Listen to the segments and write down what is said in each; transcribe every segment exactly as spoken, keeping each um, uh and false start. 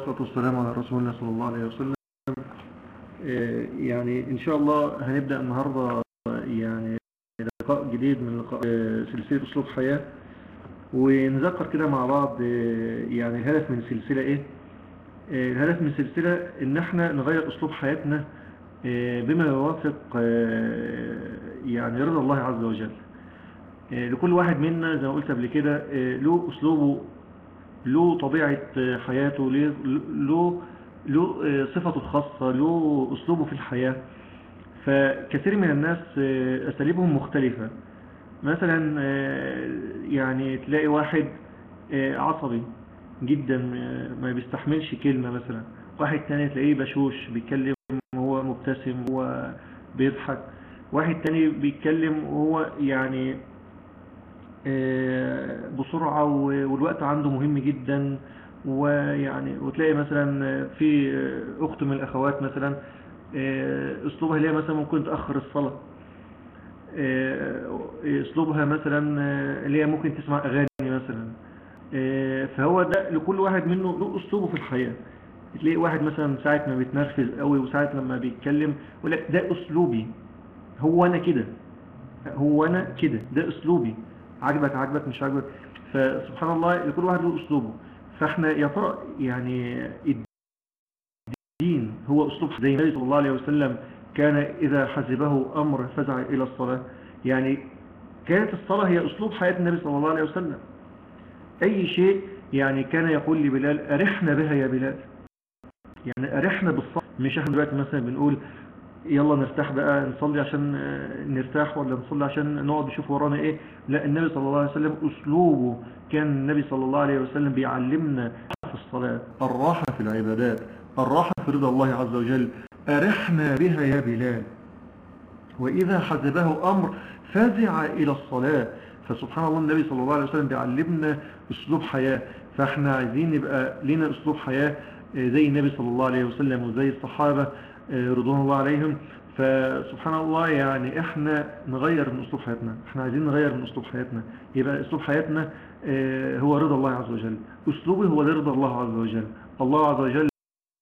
والصلاة والسلام على رسول الله صلى الله عليه وسلم. يعني إن شاء الله هنبدأ النهاردة يعني لقاء جديد من لقاء سلسلة أسلوب حياة، ونذكر كده مع بعض يعني الهدف من السلسلة إيه. الهدف من السلسلة إن احنا نغير أسلوب حياتنا بما يوافق يعني رضا الله عز وجل. لكل واحد منا زي ما قلت قبل كده له أسلوبه، له طبيعة حياته، له له صفته الخاصة، له أسلوبه في الحياة. فكثير من الناس أساليبهم مختلفة. مثلا يعني تلاقي واحد عصبي جدا ما بيستحملش كلمة، مثلا واحد تاني تلاقيه بشوش بيتكلم وهو مبتسم وهو بيضحك، واحد تاني بيتكلم وهو يعني بسرعة والوقت عنده مهم جدا. ويعني وتلاقي مثلا في أخت من الأخوات مثلا أسلوبها اللي هي مثلا ممكن تأخر الصلاة، أسلوبها مثلا اللي هي ممكن تسمع أغاني مثلا. فهو ده لكل واحد منه له أسلوبه في الحياة. تلاقي واحد مثلا ساعة ما بيتنرفز قوي وساعة لما بيتكلم يقول لك ده أسلوبي، هو أنا كده، هو أنا كده، ده أسلوبي، عجبك عجبك مش عجبك. فسبحان الله لكل واحد له أسلوبه. فاحنا يا ترى يعني الدين هو أسلوب زي النبي صلى الله عليه وسلم كان إذا حزبه أمر فزع إلى الصلاة. يعني كانت الصلاة هي أسلوب حياة النبي صلى الله عليه وسلم. أي شيء يعني كان يقول لبلال أرحنا بها يا بلال، يعني أرحنا بالصلاة. مش احنا دلوقتي مثلا بنقول يلا نرتاح بقى نصلي عشان نرتاح، ولا نصلي عشان نقعد نشوف ورانا ايه. لا، النبي صلى الله عليه وسلم أسلوبه كان النبي صلى الله عليه وسلم بيعلمنا في الصلاة الراحة في العبادات، الراحة في رضا الله عز وجل. أرحنا بها يا بلال، وإذا حزبه أمر فزع إلى الصلاة. فسبحان الله النبي صلى الله عليه وسلم بيعلمنا أسلوب حياة. فاحنا عايزين يبقى لنا أسلوب حياة زي النبي صلى الله عليه وسلم وزي الصحابة رضوان الله عليهم. فسبحان الله يعني احنا نغير من أسلوب حياتنا، احنا عايزين نغير من أسلوب حياتنا. يبقى أسلوب حياتنا هو رضا الله عز وجل، أسلوبه هو رضا الله عز وجل. الله عز وجل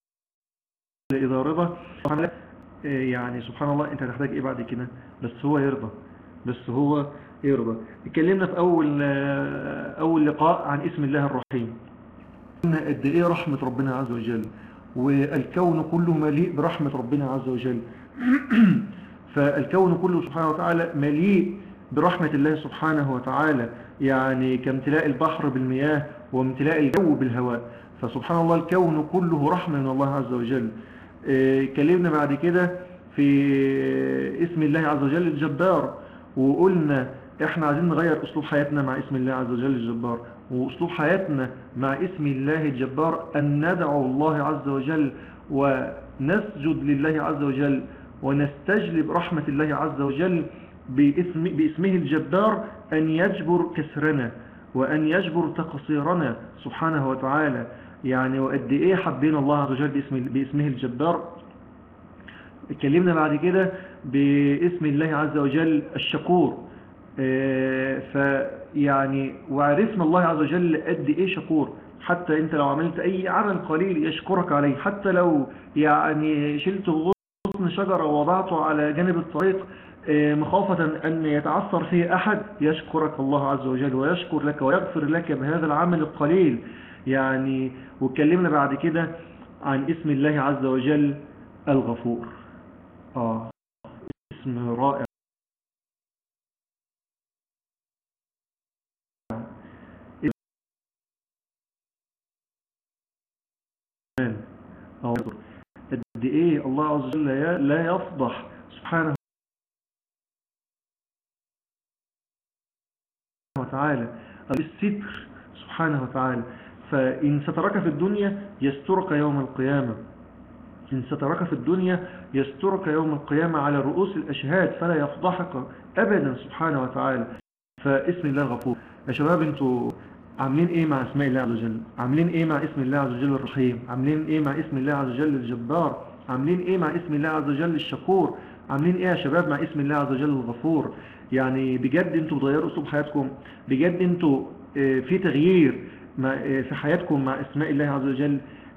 إذا رضا يعني سبحان الله انت هتحتاج ايه بعد كده؟ بس هو يرضى، بس هو يرضى. اتكلمنا في اول اول لقاء عن اسم الله الرحيم، قلنا قد ايه رحمة ربنا عز وجل، والكون كله مليء برحمة ربنا عز وجل. فالكون كله سبحانه وتعالى مليء برحمة الله سبحانه وتعالى، يعني كامتلاء البحر بالمياه وامتلاء الجو بالهواء. فسبحان الله الكون كله رحمة من الله عز وجل. اتكلمنا بعد كده في اسم الله عز وجل الجبار، وقلنا احنا عايزين نغير اسلوب حياتنا مع اسم الله عز وجل الجبار. واسلوب حياتنا مع اسم الله الجبار ان ندعو الله عز وجل ونسجد لله عز وجل ونستجلب رحمة الله عز وجل باسم باسمه الجبار، ان يجبر كسرنا وان يجبر تقصيرنا سبحانه وتعالى. يعني وقد ايه حبينا الله عز وجل باسم باسمه الجبار. اتكلمنا بعد كده باسم الله عز وجل الشكور. اه فيعني وعرفنا الله عز وجل قد ايه شكور. حتى انت لو عملت اي عمل قليل يشكرك عليه، حتى لو يعني شلت غصن شجرة ووضعته على جانب الطريق اه مخافة ان يتعثر فيه احد، يشكرك الله عز وجل ويشكر لك ويغفر لك بهذا العمل القليل. يعني واتكلمنا بعد كده عن اسم الله عز وجل الغفور. آه اسم رائع. قد ايه الله عز وجل لا يفضح سبحانه وتعالى الستر سبحانه وتعالى. فإن سترك في الدنيا يسترك يوم القيامة، إن سترك في الدنيا يسترك يوم القيامة على رؤوس الأشهاد فلا يفضحك أبدا سبحانه وتعالى. فاسم الله الغفور. يا شباب انتوا عاملين ايه مع اسماء الله عز وجل؟ عاملين ايه مع اسم الله عز وجل الرحيم؟ عاملين ايه مع اسم الله عز وجل الجبار؟ عاملين ايه مع اسم الله عز وجل الشكور؟ عاملين ايه يا شباب مع اسم الله عز وجل الغفور؟ يعني بجد انتوا بتغيروا اسلوب حياتكم، بجد انتوا في تغيير في حياتكم مع اسماء الله عز وجل.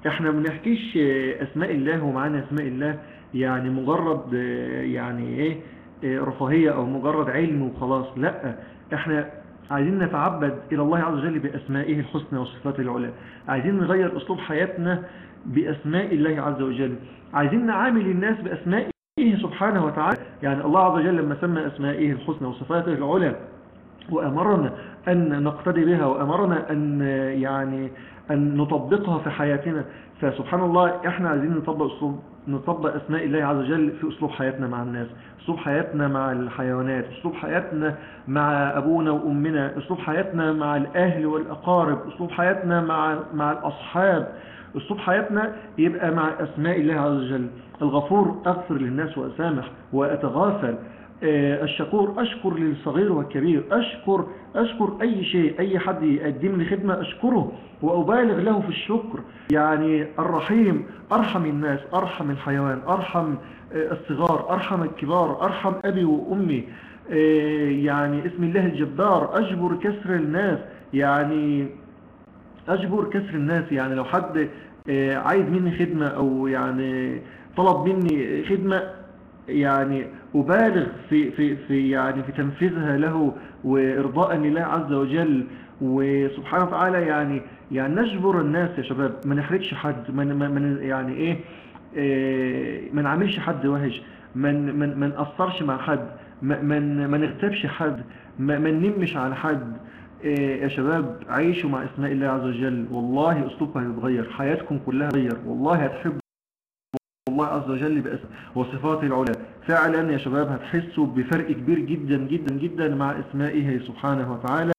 احنا ما بنحكيش اسماء الله ومعانا اسماء الله يعني مجرد يعني ايه رفاهية او مجرد علم وخلاص. لا، احنا عايزين نتعبد الى الله عز وجل باسمائه الحسنى وصفاته العلى. عايزين نغير اسلوب حياتنا باسماء الله عز وجل. عايزين نعامل الناس باسمائه سبحانه وتعالى. يعني الله عز وجل لما سمى اسمائه الحسنى وصفاته العلى وأمرنا أن نقتدي بها وأمرنا أن يعني أن نطبقها في حياتنا، فسبحان الله احنا عايزين نطبق أسلوب نطبق أسماء الله عز وجل في أسلوب حياتنا مع الناس، أسلوب حياتنا مع الحيوانات، أسلوب حياتنا مع أبونا وأمنا، أسلوب حياتنا مع الأهل والأقارب، أسلوب حياتنا مع مع الأصحاب، أسلوب حياتنا يبقى مع أسماء الله عز وجل. الغفور أغفر للناس وأسامح وأتغافل. الشكور أشكر للصغير والكبير، أشكر أشكر أي شيء، أي حد يقدم لي خدمة أشكره وأبالغ له في الشكر. يعني الرحيم أرحم الناس، أرحم الحيوان، أرحم الصغار، أرحم الكبار، أرحم أبي وأمي. يعني اسم الله الجبار أجبر كسر الناس، يعني أجبر كسر الناس. يعني لو حد عايز مني خدمة أو يعني طلب مني خدمة يعني أبالغ في في في يعني في تنفيذها له وإرضاء لله عز وجل وسبحانه وتعالى. يعني يعني نجبر الناس يا شباب، ما نحرجش حد، من من يعني إيه, إيه ما نعملش حد وحش، من من ما نقصرش مع حد، ما ما نغتابش حد، ما ننمش على حد. إيه يا شباب، عيشوا مع اسماء الله عز وجل، والله أسلوبها هيتغير، حياتكم كلها هتتغير، والله هتحبوا الله عز وجل باسم وصفاته العلى. فعلا يا شباب هتحسوا بفرق كبير جدا جدا جدا مع اسمائه سبحانه وتعالى.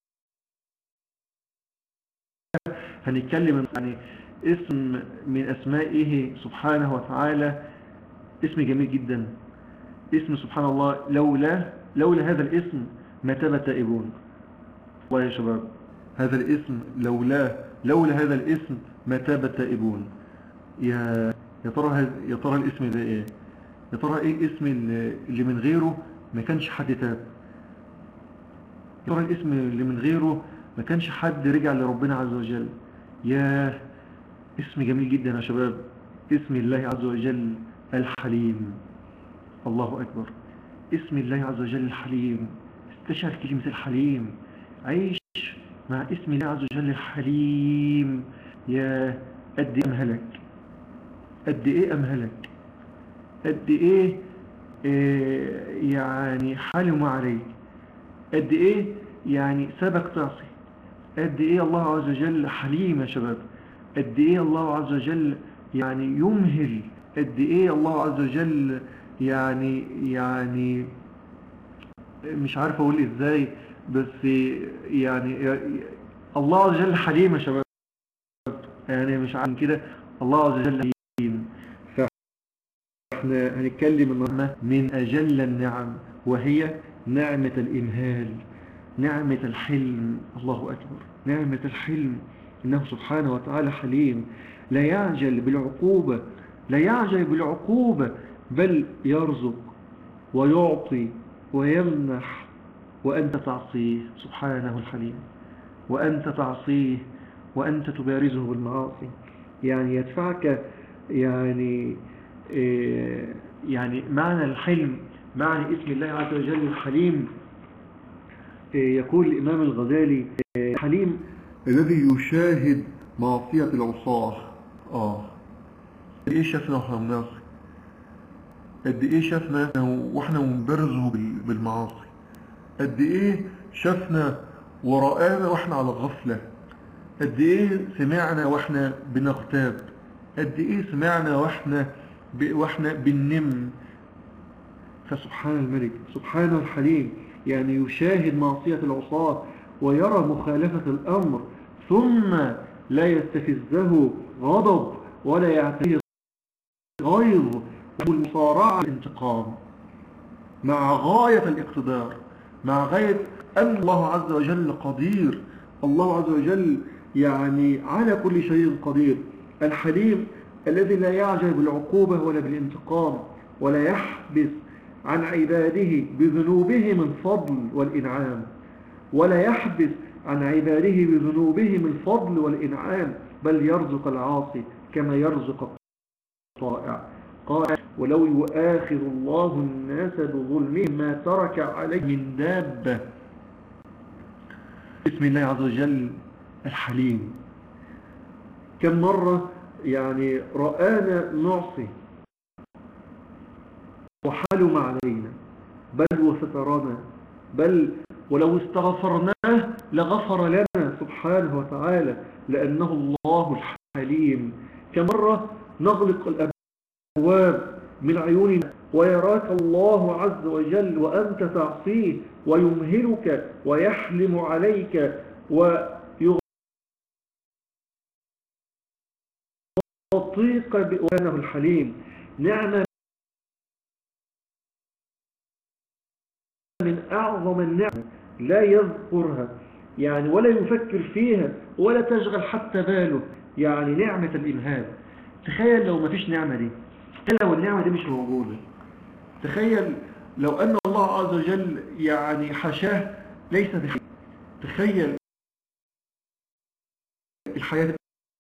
هنتكلم يعني اسم من اسمائه سبحانه وتعالى، اسم جميل جدا، اسم سبحان الله لولا لولا هذا الاسم ما تاب التائبون. والله يا شباب هذا الاسم لولا لولا هذا الاسم ما تاب التائبون. يا يا ترى يا ترى الاسم ده ايه؟ يا ترى ايه الاسم اللي من غيره ما كانش حد تاب؟ يا ترى الاسم اللي من غيره ما كانش حد رجع لربنا عز وجل؟ يا اسم جميل جدا يا شباب، اسم الله عز وجل الحليم. الله اكبر، اسم الله عز وجل الحليم. استشعر كلمة الحليم، عيش مع اسم الله عز وجل الحليم. يا قد ايه امهلك، قد ايه امهلك، قد ايه, إيه يعني حالم عليك، قد ايه يعني سابك تعصي، قد ايه الله عز وجل حليم يا شباب، قد ايه الله عز وجل يعني يمهل، قد ايه الله عز وجل يعني يعني مش عارف اقول ازاي، بس يعني الله عز وجل حليم يا شباب. يعني مش عارف كده، الله عز وجل حليم. فاحنا هنتكلم النهارده من اجل النعم، وهي نعمة الامهال، نعمة الحلم. الله اكبر، نعمة الحلم. انه سبحانه وتعالى حليم، لا يعجل بالعقوبة، لا يعجل بالعقوبة، بل يرزق ويعطي ويمنح وأنت تعصيه. سبحانه الحليم، وأنت تعصيه وأنت تبارزه بالمعاصي. يعني يدفعك يعني إيه يعني معنى الحلم، معنى اسم الله عز وجل الحليم. إيه يقول الإمام الغزالي إيه حليم الذي يشاهد معصية العصاة. آه قد إيه شافنا وإحنا بنعصي، قد إيه شافنا وإحنا منبرزه بالمعاصي، قد إيه شافنا ورآنا وإحنا على غفلة، قد إيه سمعنا وإحنا بنغتاب، قد إيه سمعنا وإحنا ب... وإحنا بننم. فسبحان الملك، سبحان الحليم، يعني يشاهد معصية العصاة ويرى مخالفة الأمر، ثم لا يستفزه غضب ولا يعتريه غيظ والمصارعة الانتقام، مع غاية الاقتدار، مع غاية أن الله عز وجل قدير، الله عز وجل يعني على كل شيء قدير. الحليم الذي لا يعجل بالعقوبة ولا بالانتقام، ولا يحبس عن عباده بذنوبهم الفضل والإنعام، ولا يحبس عن عباده بذنوبهم الفضل والإنعام، بل يرزق العاصي كما يرزق الطائع. قال ولو يؤاخذ الله الناس بظلمهم ما ترك عليه من دابة. بسم الله عز وجل الحليم. كم مرة يعني رآنا نعصي وحلم علينا بل وسترنا، بل ولو استغفرناه لغفر لنا سبحانه وتعالى لأنه الله الحليم. كم مرة نغلق الأبواب من عيوننا ويراك الله عز وجل وأنت تعصيه ويمهلك ويحلم عليك ويغطيك بأنه الحليم. نعمة من أعظم النعم لا يذكرها يعني ولا يفكر فيها ولا تشغل حتى باله، يعني نعمة الإمهال. تخيل لو ما فيش نعمة دي، لو النعمة دي مش موجودة، تخيل لو أن الله عز وجل يعني حشاه ليس بخير، تخيل الحياة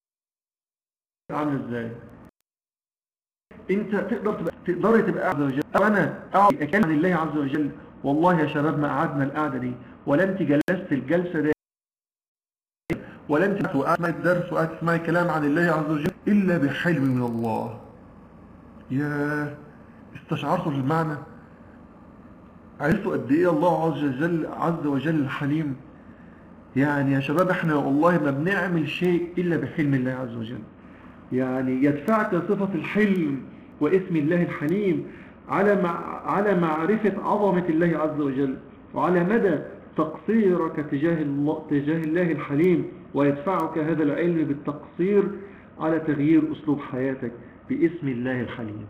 عاملة ازاي. انت تقدر تبقى تقدر تبقى عز وجل. انا اعطي اكل عن الله عز وجل. والله يا شباب ما قعدنا القعدة دي ولا انت جلست الجلسة دي ولا انت وقعدت الدرس وقعدت تسمعي كلام عن الله عز وجل الا بحلم من الله. يا استشعرتوا المعنى؟ عرفتوا قد ايه الله عز وجل عز وجل الحليم؟ يعني يا شباب احنا والله ما بنعمل شيء الا بحلم الله عز وجل. يعني يدفعك صفة الحلم واسم الله الحليم على مع على معرفة عظمة الله عز وجل وعلى مدى تقصيرك تجاه الله تجاه الله الحليم، ويدفعك هذا العلم بالتقصير على تغيير أسلوب حياتك باسم الله الحليم.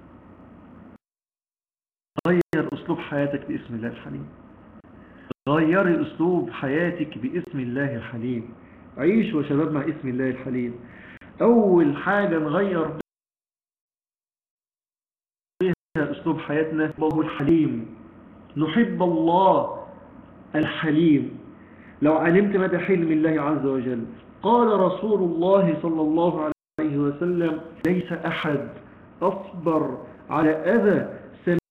غير أسلوب حياتك باسم الله الحليم. غير أسلوب حياتك باسم الله الحليم. عيشوا يا شباب مع اسم الله الحليم. أول حاجة نغير بها أسلوب حياتنا هو الحليم. نحب الله الحليم. لو علمت مدى حلم الله عز وجل، قال رسول الله صلى الله عليه وسلم ليس أحد أصبر على أذى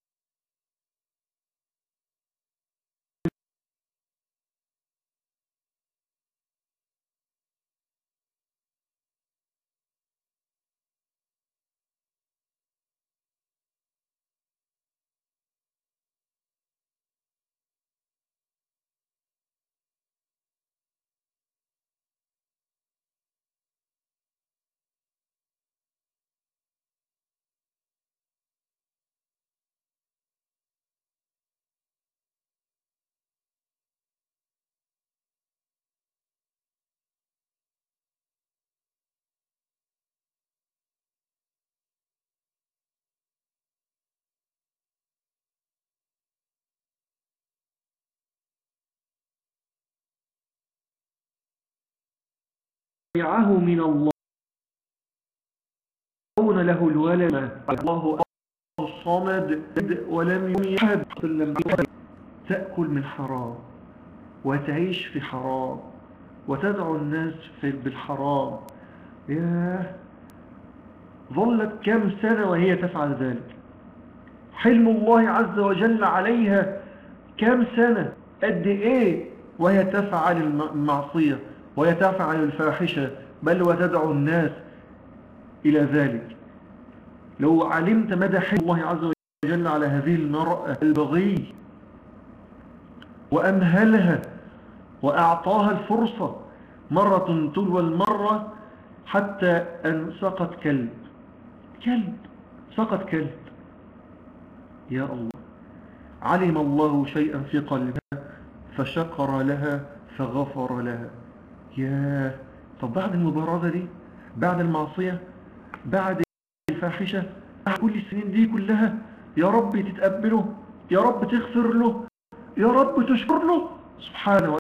من الله له الولد الله الصمد ولم يحد. تأكل من حرام وتعيش في حرام وتدعو الناس بالحرام. ياه، ظلت كم سنة وهي تفعل ذلك. حلم الله عز وجل عليها كم سنة، قد ايه وهي تفعل المعصية وهي تفعل الفاحشة بل وتدعو الناس إلى ذلك. لو علمت مدى حلم الله عز وجل على هذه المرأة البغي وأمهلها وأعطاها الفرصة مرة تلو المرة حتى أن سقط كلب كلب سقط كلب. يا الله، علم الله شيئا في قلبها فشكر لها فغفر لها. يا طب بعد المبارزة دي، بعد المعصية، بعد الفاحشة، بعد كل السنين دي كلها، يا رب تتقبله، يا رب تغفر له، يا رب تشكر له سبحانه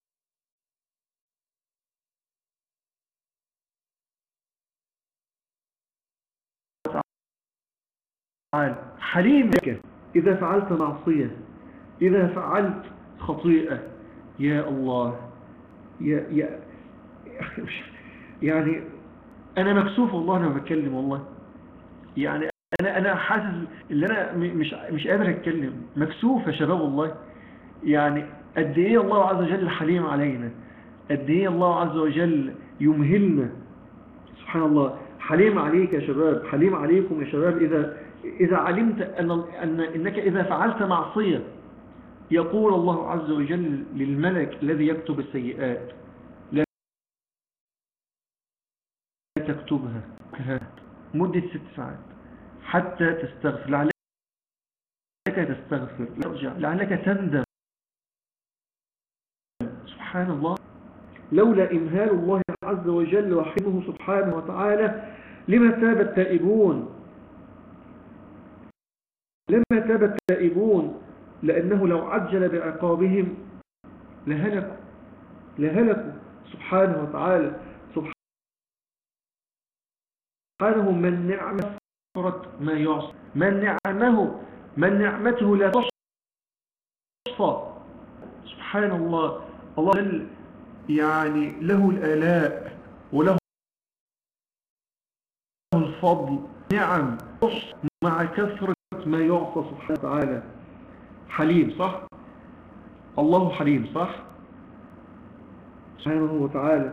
وتعالى. حليم لك إذا فعلت معصية، إذا فعلت خطيئة. يا الله، يا يا يعني انا مكسوف والله انا بتكلم والله. يعني انا انا حاسس ان انا م- مش مش قادر اتكلم، مكسوف يا شباب والله. يعني قد ايه الله عز وجل حليم علينا، قد ايه الله عز وجل يمهلنا. سبحان الله، حليم عليك يا شباب، حليم عليكم يا شباب. إذا إذا علمت أن أن إنك إذا فعلت معصية، يقول الله عز وجل للملك الذي يكتب السيئات: لا تكتبها مدة ست ساعات حتى تستغفر، لعلك تستغفر ترجع، لعلك تندم. سبحان الله، لولا إمهال الله عز وجل وحلمه سبحانه وتعالى لما تاب التائبون، لما تاب التائبون، لأنه لو عجل بعقابهم لهلكوا، لهلكوا. سبحانه وتعالى، سبحانه من نعمة كثرت ما يعصى، من نعمه من نعمته لا تحصى. سبحان الله، الله جل يعني له الآلاء وله الفضل، نعم تحصى مع كثرة ما يعصى. سبحانه وتعالى حليم، صح؟ الله حليم، صح؟ سبحانه وتعالى.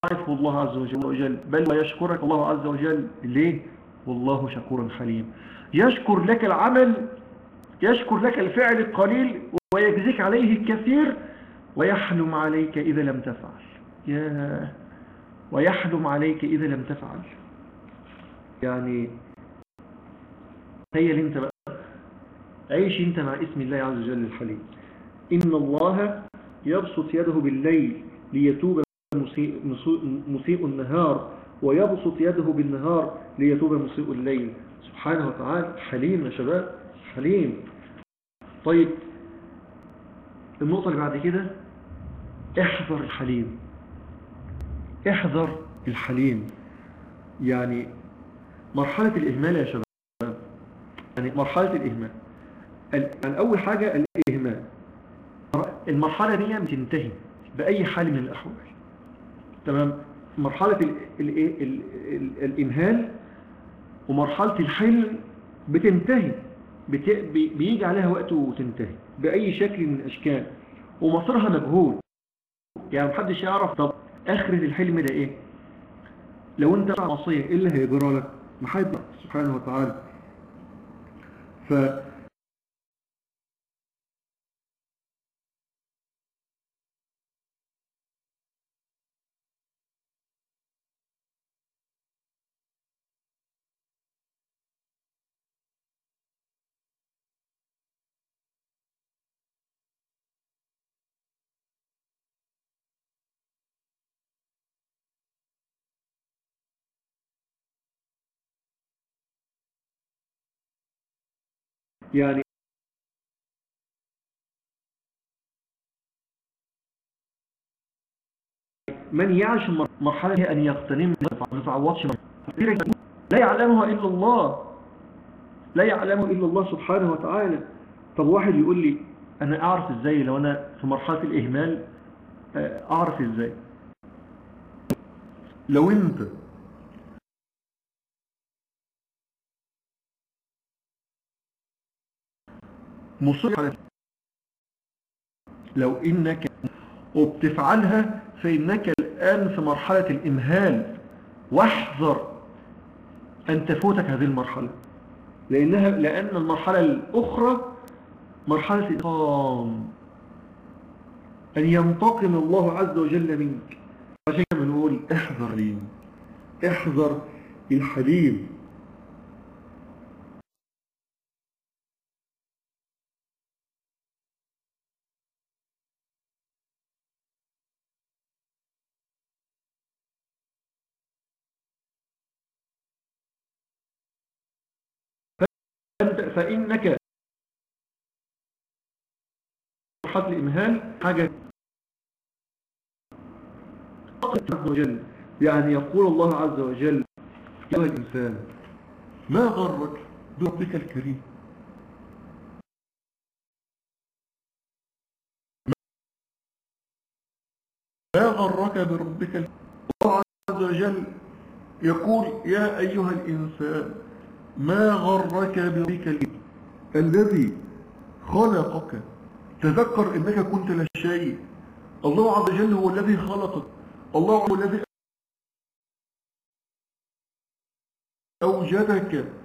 يضاعفه الله عز وجل، بل ويشكرك الله عز وجل. ليه؟ والله شكور حليم. يشكر لك العمل، يشكر لك الفعل القليل ويجزيك عليه الكثير، ويحلم عليك إذا لم تفعل. يا ويحلم عليك إذا لم تفعل. يعني تخيل انت بقى، عيش انت مع اسم الله عز وجل الحليم. إن الله يبسط يده بالليل ليتوب مسيء, مسيء النهار، ويبسط يده بالنهار ليتوب مسيء الليل. سبحانه وتعالى حليم يا شباب، حليم. طيب النقطة اللي بعد كده، احذر الحليم، احذر الحليم. يعني مرحلة الإهمال يا شباب، يعني مرحلة الإهمال، يعني أول حاجة الإهمال، المرحلة دي بتنتهي بأي حال من الأحوال. تمام؟ مرحلة ال ال ال ال الإمهال ومرحلة الحلم بتنتهي، بت بيجي عليها وقت وتنتهي بأي شكل من الأشكال، ومصيرها مجهول. يعني محدش يعرف طب آخرة الحلم ده إيه. لو أنت معصية إيه اللي هيجرى لك؟ محدش سبحانه وتعالى. ف يعني من يعيش مرحلة أن يغتنم ما يتعوضش، لا يعلمها إلا الله، لا يعلمه إلا الله سبحانه وتعالى. طب واحد يقول لي أنا أعرف إزاي لو أنا في مرحلة الإهمال؟ أعرف إزاي؟ لو أنت مصر على، لو إنك وبتفعلها فإنك الآن في مرحلة الإمهال، واحذر أن تفوتك هذه المرحلة، لأنها لأن المرحلة الأخرى مرحلة الإنتقام، أن ينتقم الله عز وجل منك. عشان كده بنقول احذر لين، احذر الحليم. فإنك مرحلة الإمهال حاجة عز وجل. يعني يقول الله عز وجل يا الإنسان ما غرك بربك الكريم، ما غرك بربك الكريم. الله عز وجل يقول يا أيها الإنسان ما غرك بربك الكريم الذي خلقك. تذكر إنك كنت لا شيء، الله عز وجل هو الذي خلقك، الله هو الذي أوجدك.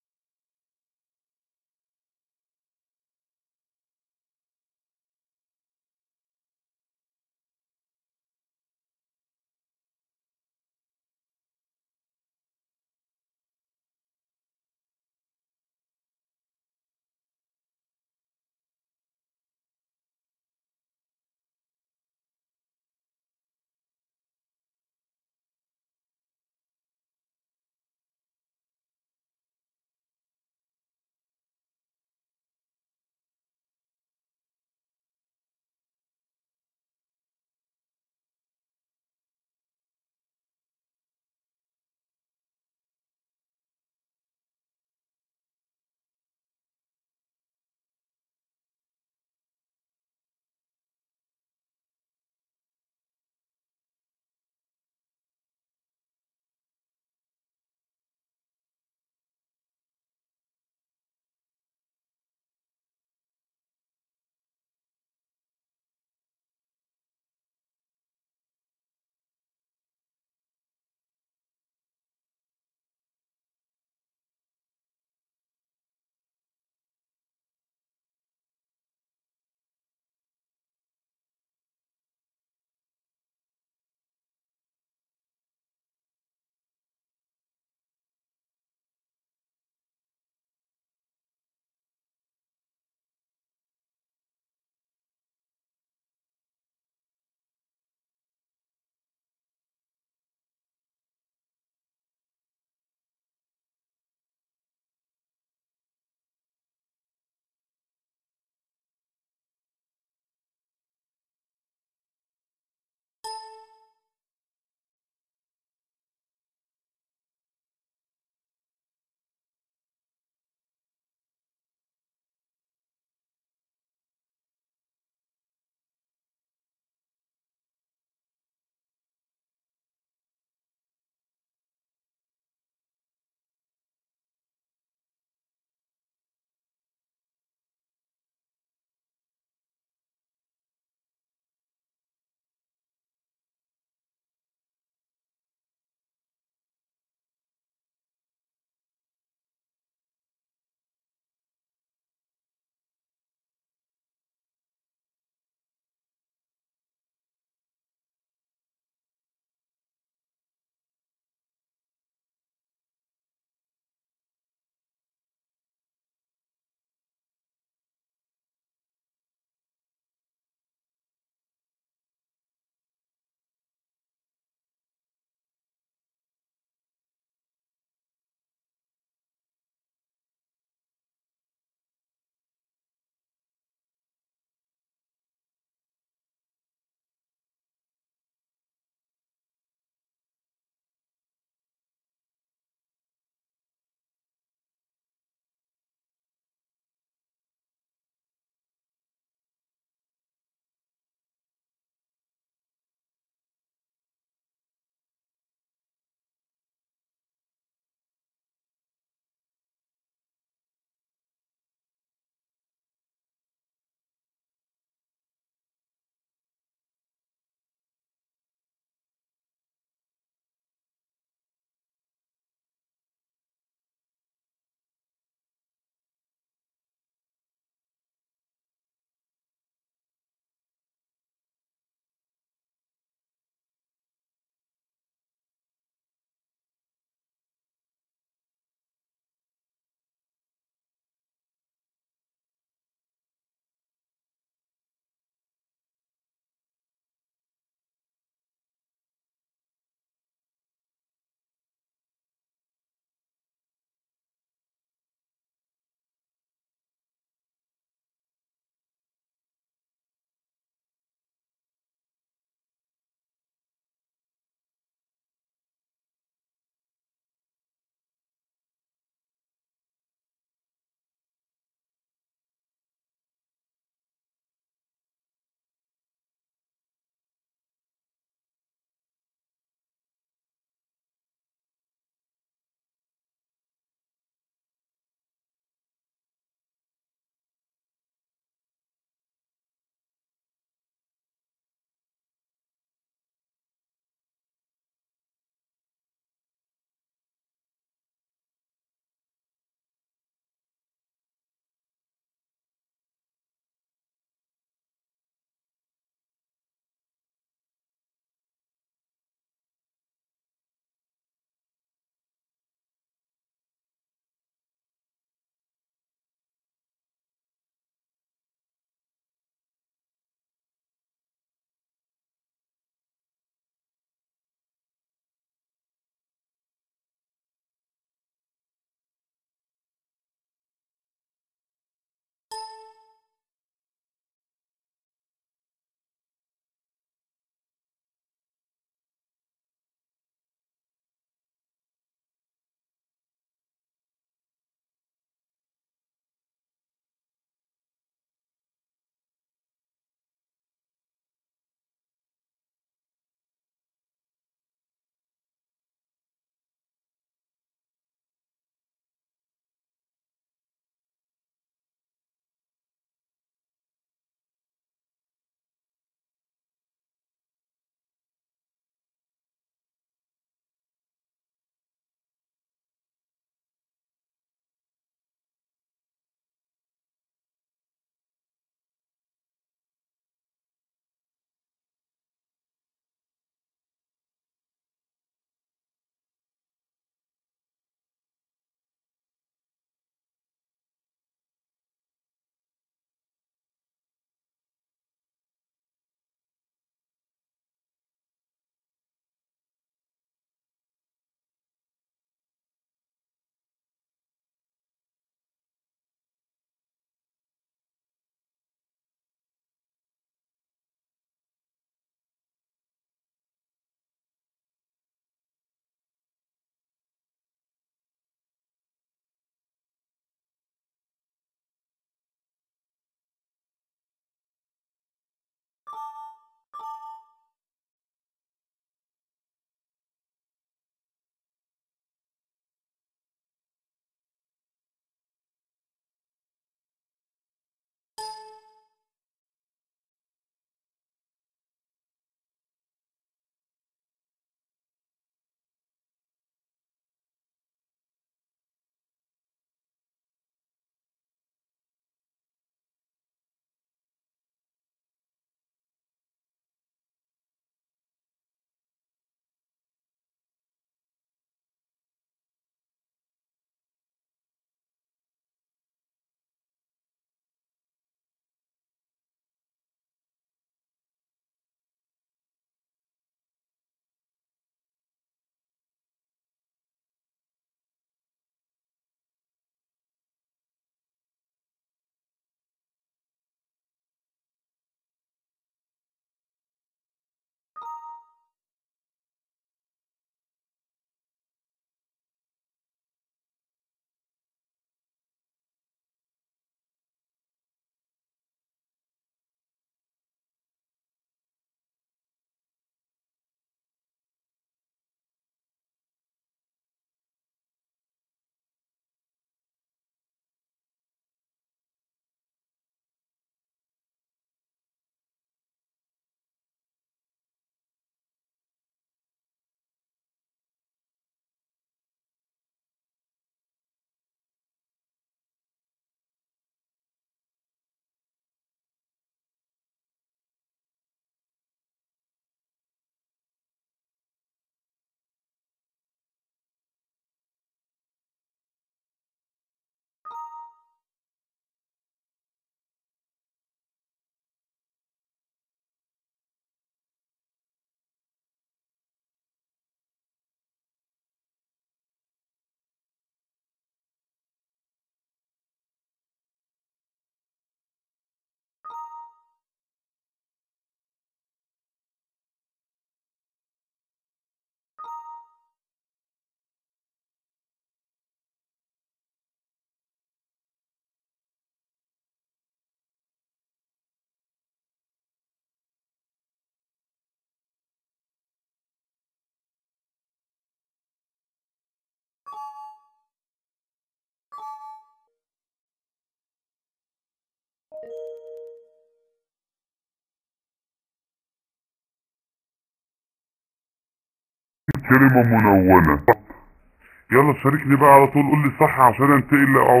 كلمة منونة. يلا شاركني بقى على طول، قول لي صح عشان انتقل لأعوذ.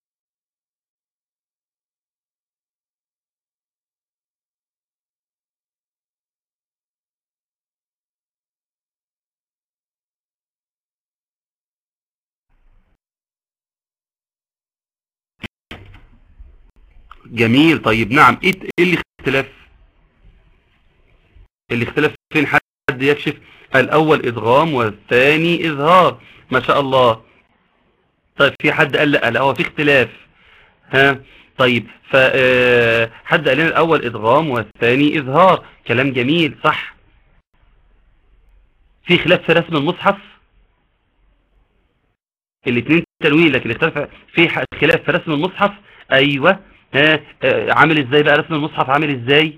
جميل. طيب نعم، ايه إيه الاختلاف؟ الاختلاف فين؟ حد يكشف؟ الاول ادغام والثاني اظهار. ما شاء الله. طيب في حد قال لا لا هو في اختلاف؟ ها طيب، ف حد قال لنا الاول ادغام والثاني اظهار. كلام جميل صح. في خلاف في رسم المصحف؟ الاثنين تنوين لكن الاختلاف في خلاف في رسم المصحف. ايوه. ها عامل ازاي بقى رسم المصحف؟ عامل ازاي؟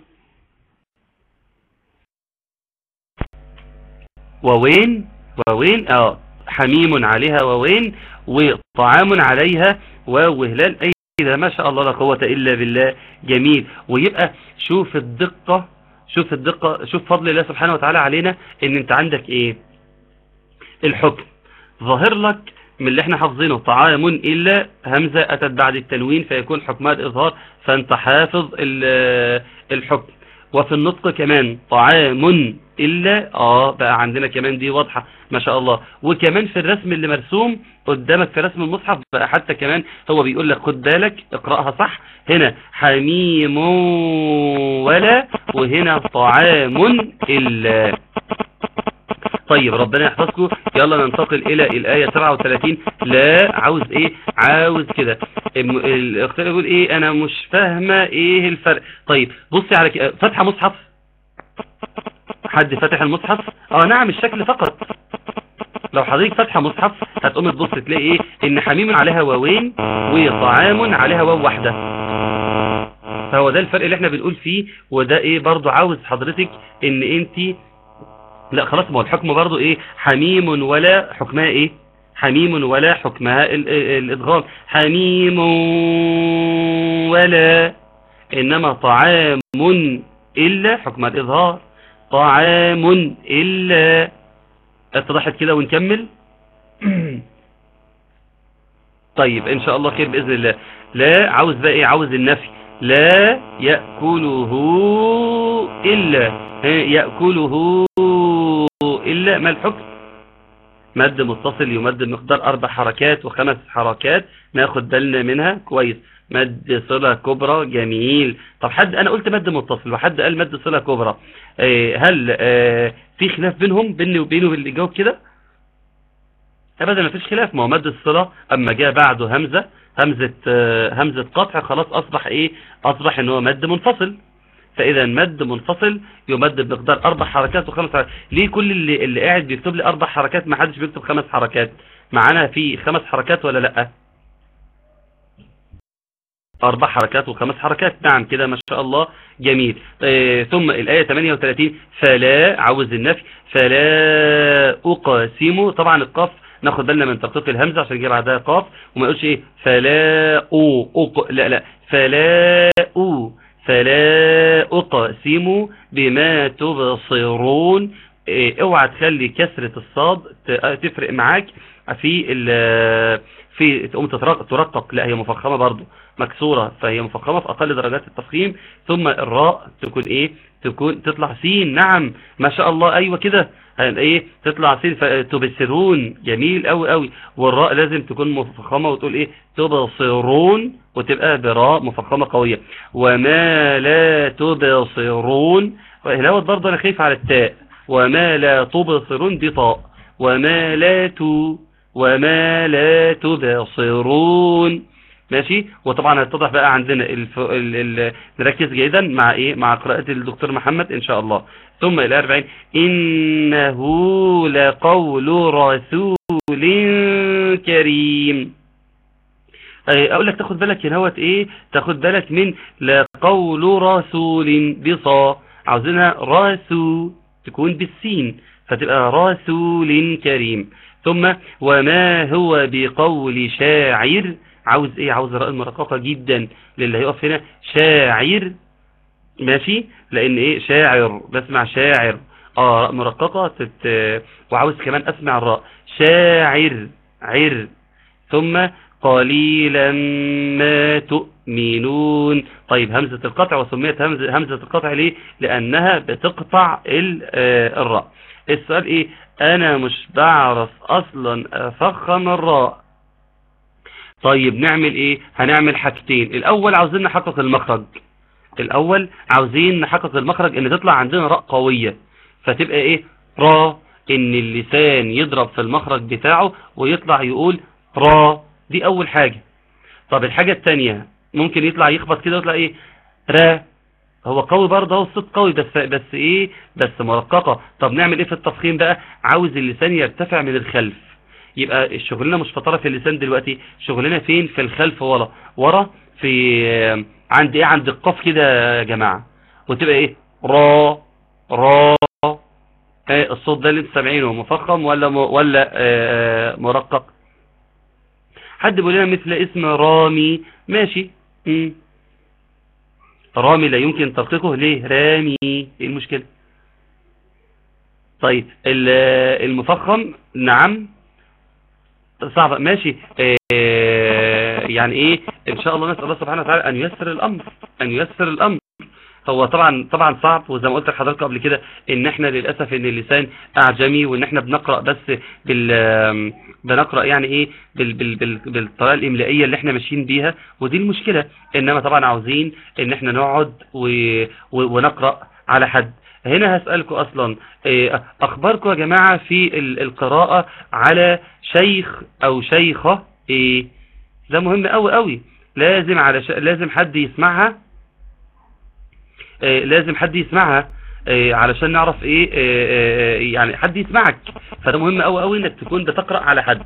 ووين ووين اه حميم عليها ووين، وطعام عليها واو وهلال. اي ده ما شاء الله لا قوة الا بالله. جميل. ويبقى شوف الدقة، شوف الدقة، شوف فضل الله سبحانه وتعالى علينا ان انت عندك ايه الحكم ظاهر لك من اللي احنا حافظينه. طعام الا همزة اتت بعد التنوين فيكون حكمها الاظهار، فانت حافظ الحكم. وفي النطق كمان طعام إلا اه بقى عندنا كمان دي واضحة ما شاء الله. وكمان في الرسم اللي مرسوم قدامك في رسم المصحف بقى حتى كمان هو بيقول لك خد بالك اقرأها صح. هنا حميم ولا، وهنا طعام إلا. طيب ربنا يحفظكم. يلا ننتقل الى الايه سبعة وثلاثين. لا عاوز ايه؟ عاوز كده الاختيار يقول ايه؟ انا مش فاهمه ايه الفرق. طيب بصي على كده، فاتحه مصحف؟ حد فاتح المصحف؟ اه نعم الشكل فقط. لو حضرتك فاتحه مصحف هتقوم تبص تلاقي ايه؟ ان حميم عليها واوين وطعام عليها واو واحده. فهو ده الفرق اللي احنا بنقول فيه. وده ايه برضو عاوز حضرتك ان انت لا خلاص، ما هو الحكم برضو ايه؟ حميم ولا حكمها ايه؟ حميم ولا حكمها الادغام. حميم ولا، انما طعام الا حكمها الاظهار. طعام الا. اتضحت كده ونكمل. طيب ان شاء الله خير باذن الله. لا عاوز بقى ايه؟ عاوز النفي. لا يأكله الا يأكله إلا. ما الحكم؟ مد متصل يمد بمقدار أربع حركات وخمس حركات ناخد بالنا منها كويس. مد صلة كبرى. جميل. طب حد أنا قلت مد متصل وحد قال مد صلة كبرى، هل في خلاف بينهم بيني وبينه اللي جاوب كده؟ أبدا ما فيش خلاف. ما هو مد الصلة أما جاء بعده همزة همزة همزة قطع خلاص أصبح إيه؟ أصبح إن هو مد منفصل. فإذا مد منفصل يمد بمقدار أربع حركات وخمس حركات. ليه كل اللي, اللي قاعد بيكتب لي أربع حركات ما حدش بيكتب خمس حركات؟ معانا في خمس حركات ولا لأ؟ أربع حركات وخمس حركات. نعم كده ما شاء الله. جميل. آه ثم الآية ثمانية وثلاثين. فلا عاوز النفي. فلا أقسم. طبعا القاف ناخد بالنا من ترقيق الهمزة عشان يجي بعدها قاف وما يقولش إيه فلا أو أق لا لا فلا أو فلا أقسم بما تبصرون. اوعى تخلي كسرة الصاد تفرق معاك في في تقوم ترقق. لا هي مفخمة برضو مكسورة فهي مفخمة في أقل درجات التفخيم. ثم الراء تكون ايه؟ تكون تطلع سين. نعم ما شاء الله. ايوه كده ايه؟ تطلع سين فتبصرون. جميل قوي قوي. والراء لازم تكون مفخمة وتقول ايه؟ تبصرون وتبقى براء مفخمة قوية. وما لا تبصرون. هنا برضه انا خايف على التاء. وما لا تبصرون دي طاء. وما لا تو وما لا تبصرون. ماشي. وطبعا هتتضح بقى عندنا الف... ال... ال... نركز جيدا مع ايه؟ مع قراءة الدكتور محمد ان شاء الله. ثم الى أربعين. انه لقول رسول كريم. اقول لك تاخد بالك هنا ايه؟ تاخد بالك من لقول رسول بصا، عاوزينها رسول تكون بالسين فتبقى رسول كريم. ثم وما هو بقول شاعر. عاوز ايه؟ عاوز راء المرققة جدا للي هيقف هنا. شاعر. ماشي. لان ايه؟ شاعر بسمع شاعر. اه راء مرققة تت... وعاوز كمان اسمع الراء. شاعر عر. ثم قليلا ما تؤمنون. طيب همزة القطع، وسميت همزة, همزة القطع ليه؟ لأنها بتقطع الراء. السؤال ايه؟ انا مش بعرف اصلا افخم الراء. طيب نعمل ايه؟ هنعمل حاجتين. الاول عاوزين نحقق المخرج، الاول عاوزين نحقق المخرج ان تطلع عندنا راء قوية، فتبقى ايه؟ را، ان اللسان يضرب في المخرج بتاعه ويطلع يقول را. دي اول حاجة. طب الحاجة التانية ممكن يطلع يخبط كده ويطلع ايه؟ را. هو قوي برضه، هو الصوت قوي بس بس ايه؟ بس مرققة. طب نعمل ايه في التفخيم بقى؟ عاوز اللسان يرتفع من الخلف. يبقى شغلنا مش في طرف اللسان دلوقتي، شغلنا فين؟ في الخلف ورا. ورا في عند ايه؟ عند القاف كده يا جماعة، وتبقى ايه؟ را را. ايه الصوت ده اللي انتوا سامعينه مفخم ولا م... ولا آه مرقق؟ حد بيقول لنا مثل اسم رامي. ماشي. مم. رامي لا يمكن ترقيقه، ليه؟ رامي. ايه المشكلة؟ طيب المفخم نعم صعب. ماشي. آه يعني ايه؟ ان شاء الله نسأل الله سبحانه وتعالى ان ييسر الامر، ان ييسر الامر. هو طبعا طبعا صعب، وزي ما قلت لحضرتك قبل كده ان احنا للاسف ان اللسان اعجمي، وان احنا بنقرا بس بال بنقرا يعني ايه بال بال بال بالطريقه الاملائيه اللي احنا ماشيين بيها، ودي المشكله. انما طبعا عاوزين ان احنا نقعد و... و... ونقرا على حد. هنا هسألكم اصلا اخباركم يا جماعه في القراءه على شيخ او شيخه ايه؟ ده مهم قوي قوي. لازم على ش... لازم حد يسمعها، لازم حد يسمعها علشان نعرف ايه يعني حد يسمعك. فده مهم قوي قوي انك تكون بتقرأ على حد.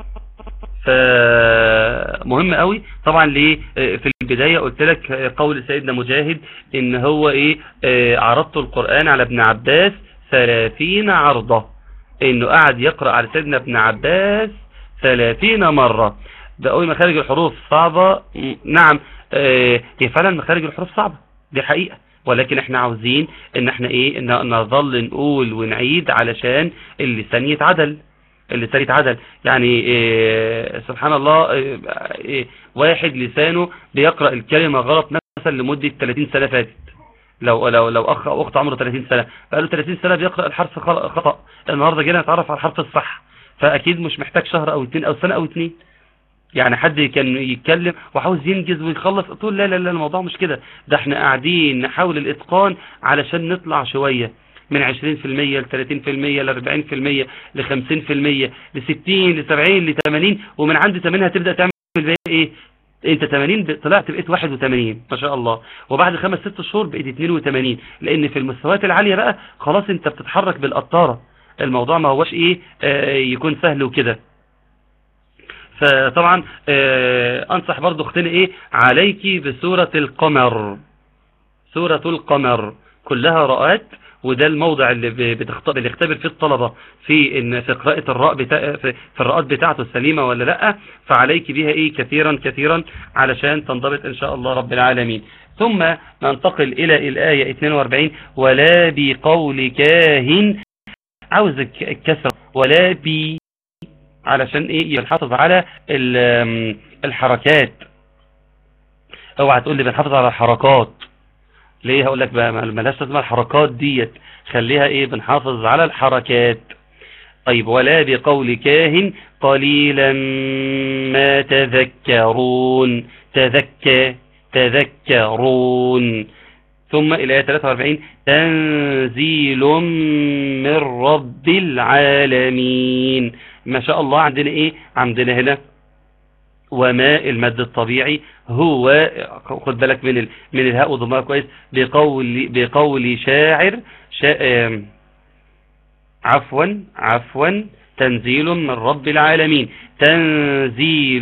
فمهم قوي طبعا. ليه؟ في البداية قلت لك قول سيدنا مجاهد ان هو ايه؟ عرضت القرآن على ابن عباس ثلاثين عرضة، انه قاعد يقرأ على سيدنا ابن عباس ثلاثين مرة. بقول مخارج الحروف صعبة. نعم هي فعلا مخارج الحروف صعبة، دي حقيقة، ولكن احنا عاوزين ان احنا ايه؟ ان نظل نقول ونعيد علشان اللسان يتعدل، اللسان يتعدل. يعني إيه؟ سبحان الله. إيه؟ إيه؟ واحد لسانه بيقرأ الكلمة غلط مثلا لمدة ثلاثين سنة فاتت، لو لو لو اخ او اخت عمره ثلاثين سنة بقاله ثلاثين سنة بيقرأ الحرف خطأ. النهارده جينا نتعرف على الحرف الصح، فاكيد مش محتاج شهر او اتنين او سنة او اتنين. يعني حد كان يتكلم وعاوز ينجز ويخلص، تقول لا لا لا الموضوع مش كده، ده احنا قاعدين نحاول الاتقان علشان نطلع شوية من عشرين في المية ل ثلاثين في المية ل أربعين في المية ل خمسين في المية ل ستين ل سبعين ل ثمانين، ومن عند ثمانين هتبدأ تعمل ايه؟ انت ثمانين طلعت بقيت واحد وثمانين ما شاء الله، وبعد خمس ست شهور بقيت اثنين وثمانين، لان في المستويات العالية بقى خلاص انت بتتحرك بالقطارة. الموضوع ما هوش ايه؟ آه يكون سهل وكده. فطبعا آه انصح برضو اختنا ايه؟ عليكي بسورة القمر. سورة القمر كلها راءات، وده الموضع اللي بتختبر اللي يختبر فيه الطلبة في ان في قراءة الراء بتا... في الراءات بتاعته السليمة ولا لا. فعليك بها ايه؟ كثيرا كثيرا علشان تنضبط ان شاء الله رب العالمين. ثم ننتقل الى الآية اثنين وأربعين. ولا بقول كاهن، عاوز الكسر، ولا بي علشان ايه؟ ينحافظ على الحركات. اوعى تقول لي بنحافظ على الحركات، ليه؟ هقول لك بقى مالهاش لازمه الحركات ديت، خليها ايه؟ بنحافظ على الحركات. طيب ولا بقول كاهن قليلا ما تذكرون. تذكى تذكرون. ثم الى ثلاثة وأربعين. تنزيل من رب العالمين. ما شاء الله. عندنا ايه؟ عندنا هنا وما المد الطبيعي هو، خد بالك من ال... من الهاء وضمها كويس. بقول بقول شاعر شا... عفوا عفوا تنزيل من رب العالمين. تنزيل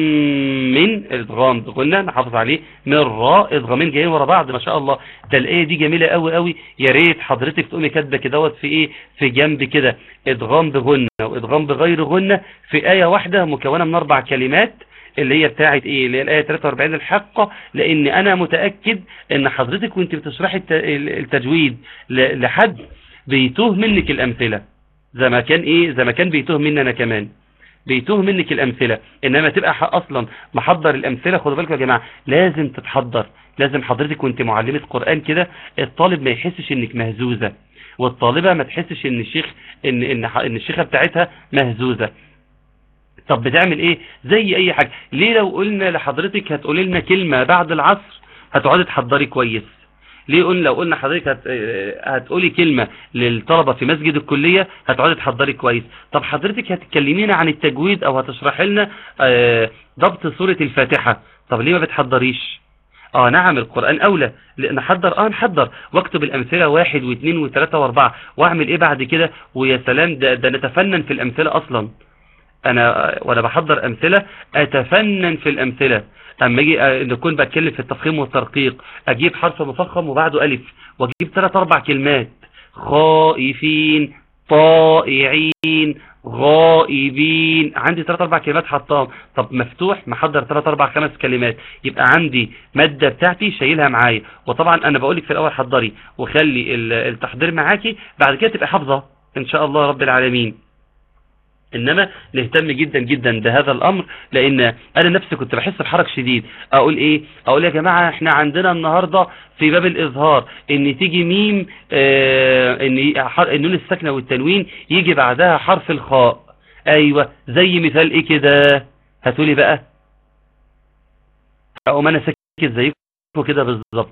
من ادغام قلنا نحافظ عليه من راء، ادغامين جايين ورا بعض ما شاء الله. ده الايه دي جميله قوي قوي. يا ريت حضرتك تقومي كاتبه كدهوت في ايه؟ في جنب كده ادغام بغنه وادغام بغير غنه في ايه واحده مكونه من اربع كلمات، اللي هي بتاعت ايه؟ اللي هي الايه ثلاثة وأربعين الحقه. لان انا متاكد ان حضرتك وانت بتشرحي التجويد لحد بيتوه منك الامثلة زي ما كان ايه زي ما كان بيتوه مني انا كمان، بيتوه منك الامثلة. انما تبقى اصلا محضر الامثلة. خدوا بالكم يا جماعة، لازم تتحضر، لازم حضرتك وانت معلمة قرآن كده الطالب ما يحسش انك مهزوزة، والطالبة ما تحسش ان الشيخ ان ان ان الشيخة بتاعتها مهزوزة. طب بتعمل ايه؟ زي اي حاجة. ليه لو قلنا لحضرتك هتقولي لنا كلمة بعد العصر هتقعدي تحضري كويس؟ ليه قلنا لو قلنا حضرتك هت... هتقولي كلمة للطلبة في مسجد الكلية هتقعدي تحضري كويس؟ طب حضرتك هتكلمينا عن التجويد او هتشرحي لنا ضبط سورة الفاتحة، طب ليه ما بتحضريش؟ اه نعم القرآن اولى، نحضر اه نحضر واكتب الامثلة واحد واثنين وثلاثة واربعة، واعمل ايه بعد كده؟ ويا سلام، ده, ده نتفنن في الامثلة اصلا. انا وانا بحضر امثلة اتفنن في الامثلة. اما اجي نكون بتكلم في التفخيم والترقيق اجيب حرف مفخم وبعده الف واجيب ثلاث اربع كلمات: خائفين، طائعين، غائبين، عندي ثلاث اربع كلمات حطاهم. طب مفتوح محضر ثلاث اربع خمس كلمات، يبقى عندي مادة بتاعتي شايلها معايا. وطبعا انا بقولك في الاول حضري وخلي التحضير معاكي، بعد كده تبقى حافظة ان شاء الله رب العالمين. انما نهتم جدا جدا بهذا الامر، لان انا نفسي كنت بحس بحرج شديد. اقول ايه؟ اقول يا جماعة احنا عندنا النهاردة في باب الاظهار ان تيجي ميم، اه ان النون الساكنة والتنوين يجي بعدها حرف الخاء. ايوه زي مثال ايه كده؟ هاتولي بقى. اقوم انا ساكت زيكم كده بالظبط،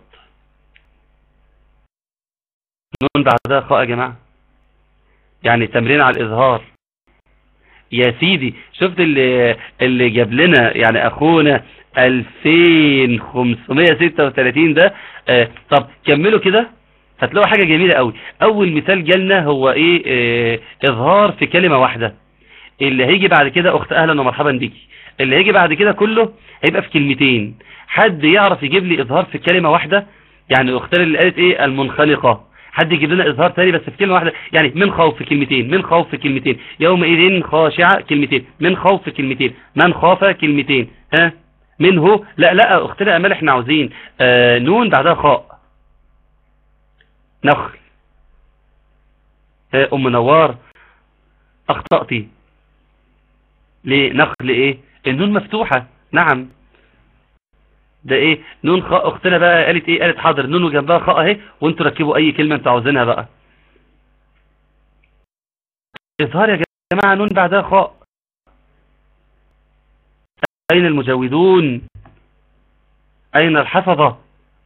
نون بعدها خاء يا جماعة، يعني تمرين على الاظهار يا سيدي. شفت اللي اللي جاب لنا يعني اخونا ألفين وخمسمائة وستة وثلاثين ده؟ آه طب كملوا كده هتلاقوا حاجة جميلة قوي. اول مثال جالنا هو ايه؟ آه اظهار في كلمة واحدة. اللي هيجي بعد كده اخت اهلا ومرحبا بيكي، اللي هيجي بعد كده كله هيبقى في كلمتين. حد يعرف يجيب لي اظهار في كلمة واحدة؟ يعني اختار اللي قالت ايه المنخلقة، حد يجيب لنا اظهار تاني بس في كلمة واحدة؟ يعني من خوف في كلمتين، من خوف في كلمتين، يومئذ خاشعة كلمتين، من خوف في كلمتين، من خاف كلمتين، ها منه. لا لا اختنا امال احنا عاوزين آه نون بعدها خاء. نخل. آه ام نوار اخطأتي ليه؟ نخل ايه؟ النون مفتوحة. نعم ده ايه؟ نون خاء. اختنا بقى قالت ايه؟ قالت حاضر نون وجنبها خاء اهي، وانتوا ركبوا اي كلمة انتوا عاوزينها بقى. اظهار يا جماعة نون بعدها خاء. اين المجودون؟ اين الحفظة؟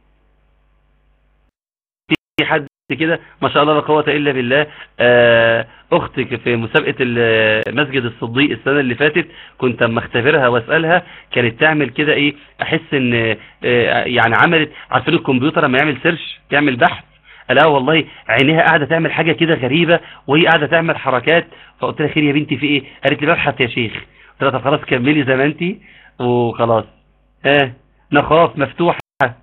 في حد كده ما شاء الله لا قوة الا بالله. اختك في مسابقة مسجد الصديق السنة اللي فاتت كنت اما اختبرها واسألها كانت تعمل كده ايه، احس ان يعني عملت، عارفين الكمبيوتر لما يعمل سيرش يعمل بحث؟ لا والله عينيها قاعدة تعمل حاجة كده غريبة وهي قاعدة تعمل حركات. فقلت لها خير يا بنتي في ايه؟ قالت لي ببحث يا شيخ. قلت لها طب خلاص كملي زي ما انتي وخلاص. اه نخاف مفتوحة.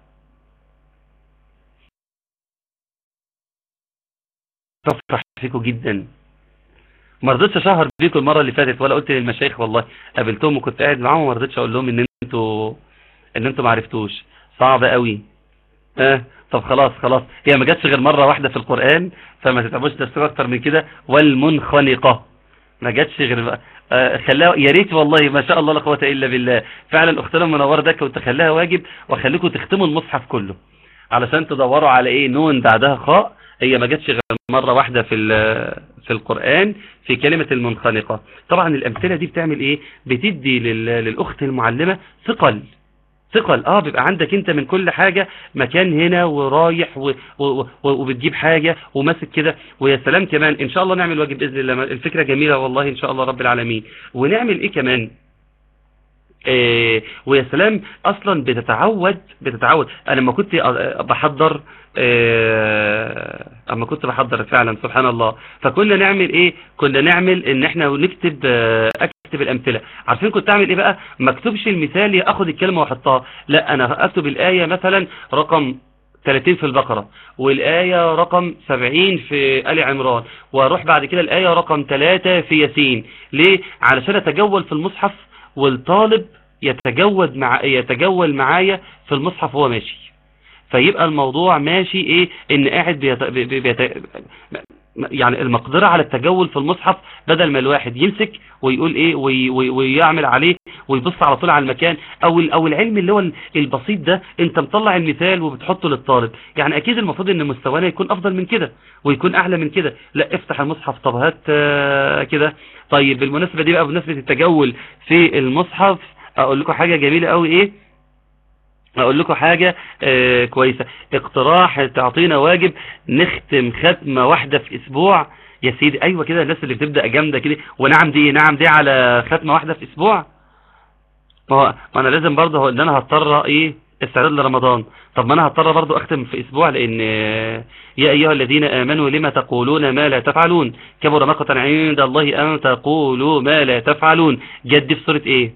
تفرح فيكم جدا. ما رضيتش اشهر بيكم المره اللي فاتت ولا قلت للمشايخ، والله قابلتهم وكنت قاعد معاهم وما رضيتش اقول لهم ان انتوا ان انتوا ما عرفتوش. صعب قوي. اه طب خلاص خلاص، هي ما جاتش غير مره واحده في القران فما تتعبوش تفسير اكتر من كده. والمنخنقه ما جاتش غير آه خلاها يا ريت والله ما شاء الله لا قوه الا بالله. فعلا اختنا المنوره ده كنت اخليها واجب واخليكم تختموا المصحف كله علشان تدوروا على ايه نون بعدها خاء. هي ما جاتش غير مرة واحدة في في القرآن في كلمة المنخنقة. طبعا الأمثلة دي بتعمل ايه؟ بتدي للأخت المعلمة ثقل ثقل. اه بيبقى عندك انت من كل حاجة مكان هنا ورايح و... و... وبتجيب حاجة وماسك كده. ويا سلام كمان ان شاء الله نعمل واجب بإذن الله. الفكرة جميلة والله ان شاء الله رب العالمين. ونعمل ايه كمان؟ إيه ويا سلام اصلا بتتعود بتتعود انا لما كنت بحضر إيه اما كنت بحضر فعلا سبحان الله. فكنا نعمل ايه؟ كنا نعمل ان احنا نكتب اكتب الامثله. عارفين كنت اعمل ايه بقى؟ ما اكتبش المثال اخد الكلمه واحطها، لا انا اكتب الايه مثلا رقم ثلاثين في البقرة والآية رقم سبعين في آل عمران، واروح بعد كده الآية رقم ثلاثة في ياسين. ليه؟ علشان اتجول في المصحف والطالب يتجود مع يتجول معايا في المصحف وهو ماشي، فيبقى الموضوع ماشي ايه؟ ان قاعد بيت... بيت... يعني المقدرة على التجول في المصحف، بدل ما الواحد يمسك ويقول ايه وي وي ويعمل عليه ويبص على طول على المكان، او او العلم اللي هو البسيط ده انت مطلع المثال وبتحطه للطالب. يعني اكيد المفروض ان مستوانا يكون افضل من كده ويكون اعلى من كده. لا افتح المصحف، طب هات كده. طيب بالمناسبة دي بقى، بمناسبة التجول في المصحف، اقول لكم حاجة جميلة قوي. ايه اقول لكم حاجة آه كويسة، اقتراح تعطينا واجب نختم ختمة واحدة في اسبوع يا سيدي. ايوه كده، الناس اللي بتبدأ جامدة كده، ونعم دي نعم دي على ختمة واحدة في اسبوع. ما هو ما انا لازم برضه هو ان انا هضطر ايه استعداد لرمضان. طب ما انا هضطر برضه اختم في اسبوع، لان يا ايها الذين امنوا لما تقولون ما لا تفعلون كبر مقتا عند الله ان تقولوا ما لا تفعلون. جد في سورة ايه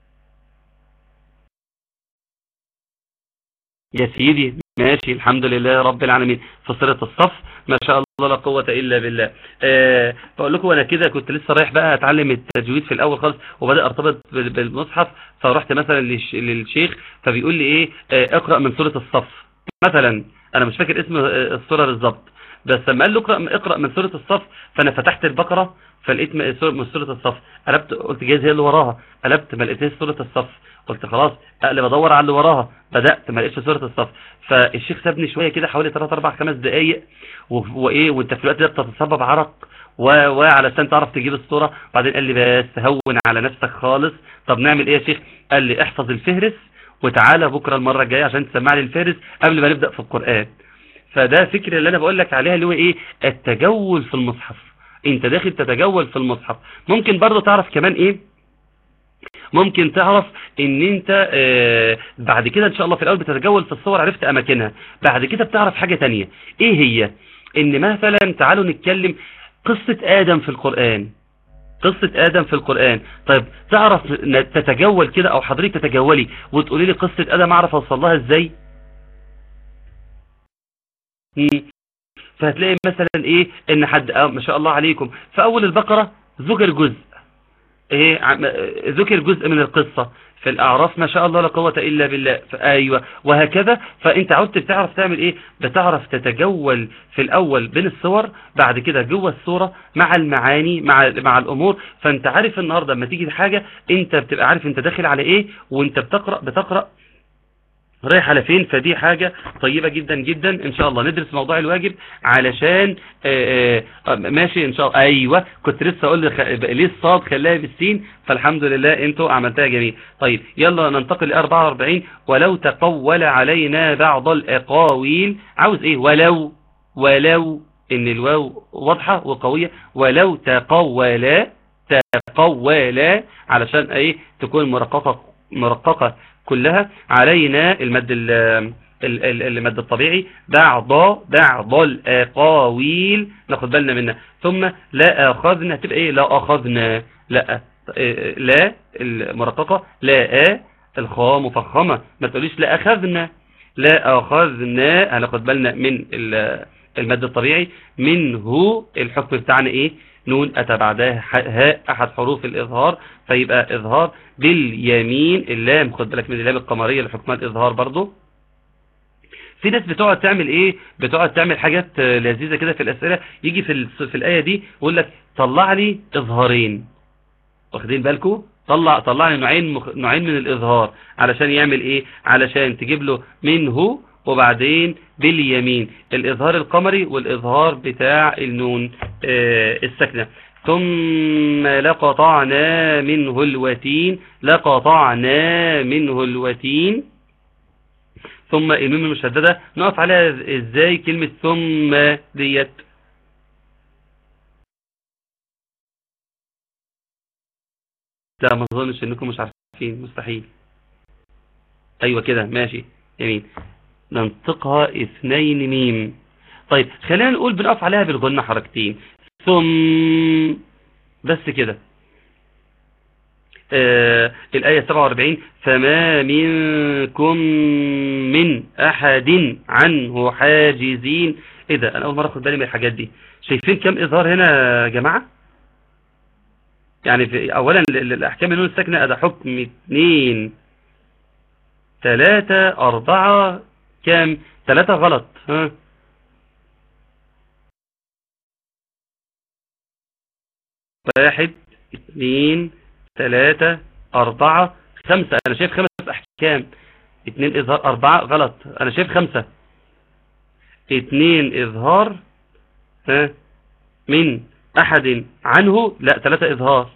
يا سيدي؟ ماشي، الحمد لله رب العالمين، في سورة الصف. ما شاء الله لا قوة إلا بالله. أه بقول لكم أنا كده كنت لسه رايح بقى أتعلم التجويد في الأول خالص، وبدأ أرتبط بالمصحف، فرحت مثلا للشيخ فبيقول لي إيه أه اقرأ من سورة الصف مثلا. أنا مش فاكر اسم السورة بالظبط، بس لما قال له اقرأ اقرأ من سورة الصف، فأنا فتحت البقرة فلقيت من سورة الصف، قلبت قلت جايز هي اللي وراها، قلبت ما لقيتهاش سورة الصف، قلت خلاص اقلب ادور على اللي وراها، بدات ما لقيتش سوره الصف. فالشيخ سابني شويه كده حوالي ثلاثة أربعة خمس دقائق، وايه وانت في الوقت ده بتتسبب عرق وعلشان تعرف تجيب الصوره. بعدين قال لي بس هون على نفسك خالص. طب نعمل ايه يا شيخ؟ قال لي احفظ الفهرس وتعالى بكره المره الجايه عشان تسمع لي الفهرس قبل ما نبدا في القران. فده فكر اللي انا بقول لك عليها، اللي هو ايه التجول في المصحف. انت داخل تتجول في المصحف. ممكن برضه تعرف كمان ايه، ممكن تعرف ان انت آه بعد كده ان شاء الله في الاول بتتجول في الصور، عرفت اماكنها، بعد كده بتعرف حاجة تانية. ايه هي؟ ان مثلا تعالوا نتكلم قصة ادم في القرآن. قصة ادم في القرآن، طيب تعرف تتجول كده، او حضرتك تتجولي وتقولي لي قصة ادم اعرف اوصل لها ازاي؟ فهتلاقي مثلا ايه ان حد آه ما شاء الله عليكم في اول البقرة ذكر جزء ايه ذكر جزء من القصة، في الاعراف ما شاء الله لا قوة الا بالله. ايوه وهكذا. فانت عدت بتعرف تعمل ايه، بتعرف تتجول في الاول بين الصور، بعد كده جوه الصورة مع المعاني مع مع الامور. فانت عارف النهارده لما تيجي حاجة انت بتبقى عارف انت داخل على ايه، وانت بتقرأ بتقرأ رايح على فين. فدي حاجة طيبة جدا جدا. ان شاء الله ندرس موضوع الواجب علشان آآ آآ ماشي ان شاء الله. ايوه كنت لسه اقول ليه الصاد خلاها بالسين، فالحمد لله انتوا عملتها جميل. طيب يلا ننتقل ل أربعة وأربعين. ولو تقول علينا بعض الاقاويل. عاوز ايه؟ ولو ولو ان الواو واضحة وقوية. ولو تقول تقول علشان ايه تكون مرققة مرققة كلها. علينا المد المد الطبيعي. بعض بعض الاقاويل ناخد بالنا منها. ثم لا اخذنا تبقى ايه؟ لا اخذنا. لا لا المرققه. لا الخاء مفخمه، ما تقوليش لا اخذنا. لا اخذنا هناخد بالنا من المد الطبيعي. منه الحكم بتاعنا ايه؟ نون أتى بعدها هاء أحد حروف الإظهار، فيبقى إظهار باليمين. اللام خد بالك من اللام القمرية لحكمها الإظهار برضو. في ناس بتقعد تعمل إيه؟ بتقعد تعمل حاجات لذيذة كده في الأسئلة. يجي في, في الآية دي يقول لك طلع لي إظهارين. واخدين بالكم؟ طلع طلع لي نوعين مخ... نوعين من الإظهار. علشان يعمل إيه؟ علشان تجيب له منه وبعدين باليمين، الإظهار القمري والإظهار بتاع النون آه الساكنة. ثم لقطعنا منه الوتين. لقطعنا منه الوتين. ثم الميم المشددة نقف عليها ازاي كلمة ثم ديت؟ لا ما اظنش انكم مش عارفين، مستحيل. ايوه كده ماشي جميل. ننطقها اثنين ميم. طيب خلينا نقول بنقف عليها بالغنة حركتين. ثم بس كده. آه الآية سبعة وأربعين. فما منكم من أحد عنه حاجزين. ايه ده؟ انا اول مرة اخد بالي من الحاجات دي. شايفين كم اظهار هنا يا جماعة؟ يعني في اولا الاحكام النون الساكنة ادى حكم اثنين ثلاثة أربعة كام؟ ثلاثة غلط. ها واحد اتنين تلاتة اربعة خمسة. انا شايف خمس احكام. اتنين اظهار اربعة غلط، انا شايف خمسة. اتنين اظهار ها من احد عنه، لا تلاتة اظهار.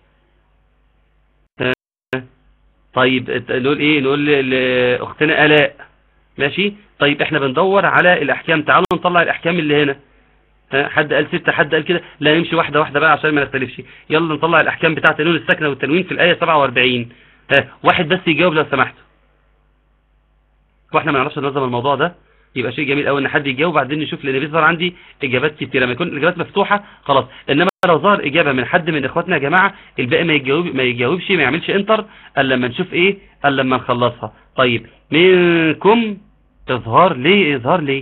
ها. طيب نقول ايه؟ نقول لاختنا الاء ماشي. طيب احنا بندور على الاحكام، تعالوا نطلع الاحكام اللي هنا. ها حد قال ستة، حد قال كده، لا نمشي واحدة واحدة بقى عشان ما نختلفش. يلا نطلع الاحكام بتاعة النون الساكنة والتنوين في الاية سبعة واربعين. ها واحد بس يجاوب لو سمحتوا، واحنا ما نعرفش ننظم الموضوع ده، يبقى شيء جميل قوي ان حد يجاوب بعدين نشوف، لان بيظهر عندي اجابات كتير. لما يكون الاجابات مفتوحه خلاص، انما لو ظهر اجابه من حد من اخواتنا يا جماعه الباقي ما يجاوب ما يجاوبش ما يعملش انتر الا لما نشوف ايه، الا لما نخلصها. طيب منكم اظهار، ليه اظهار ليه؟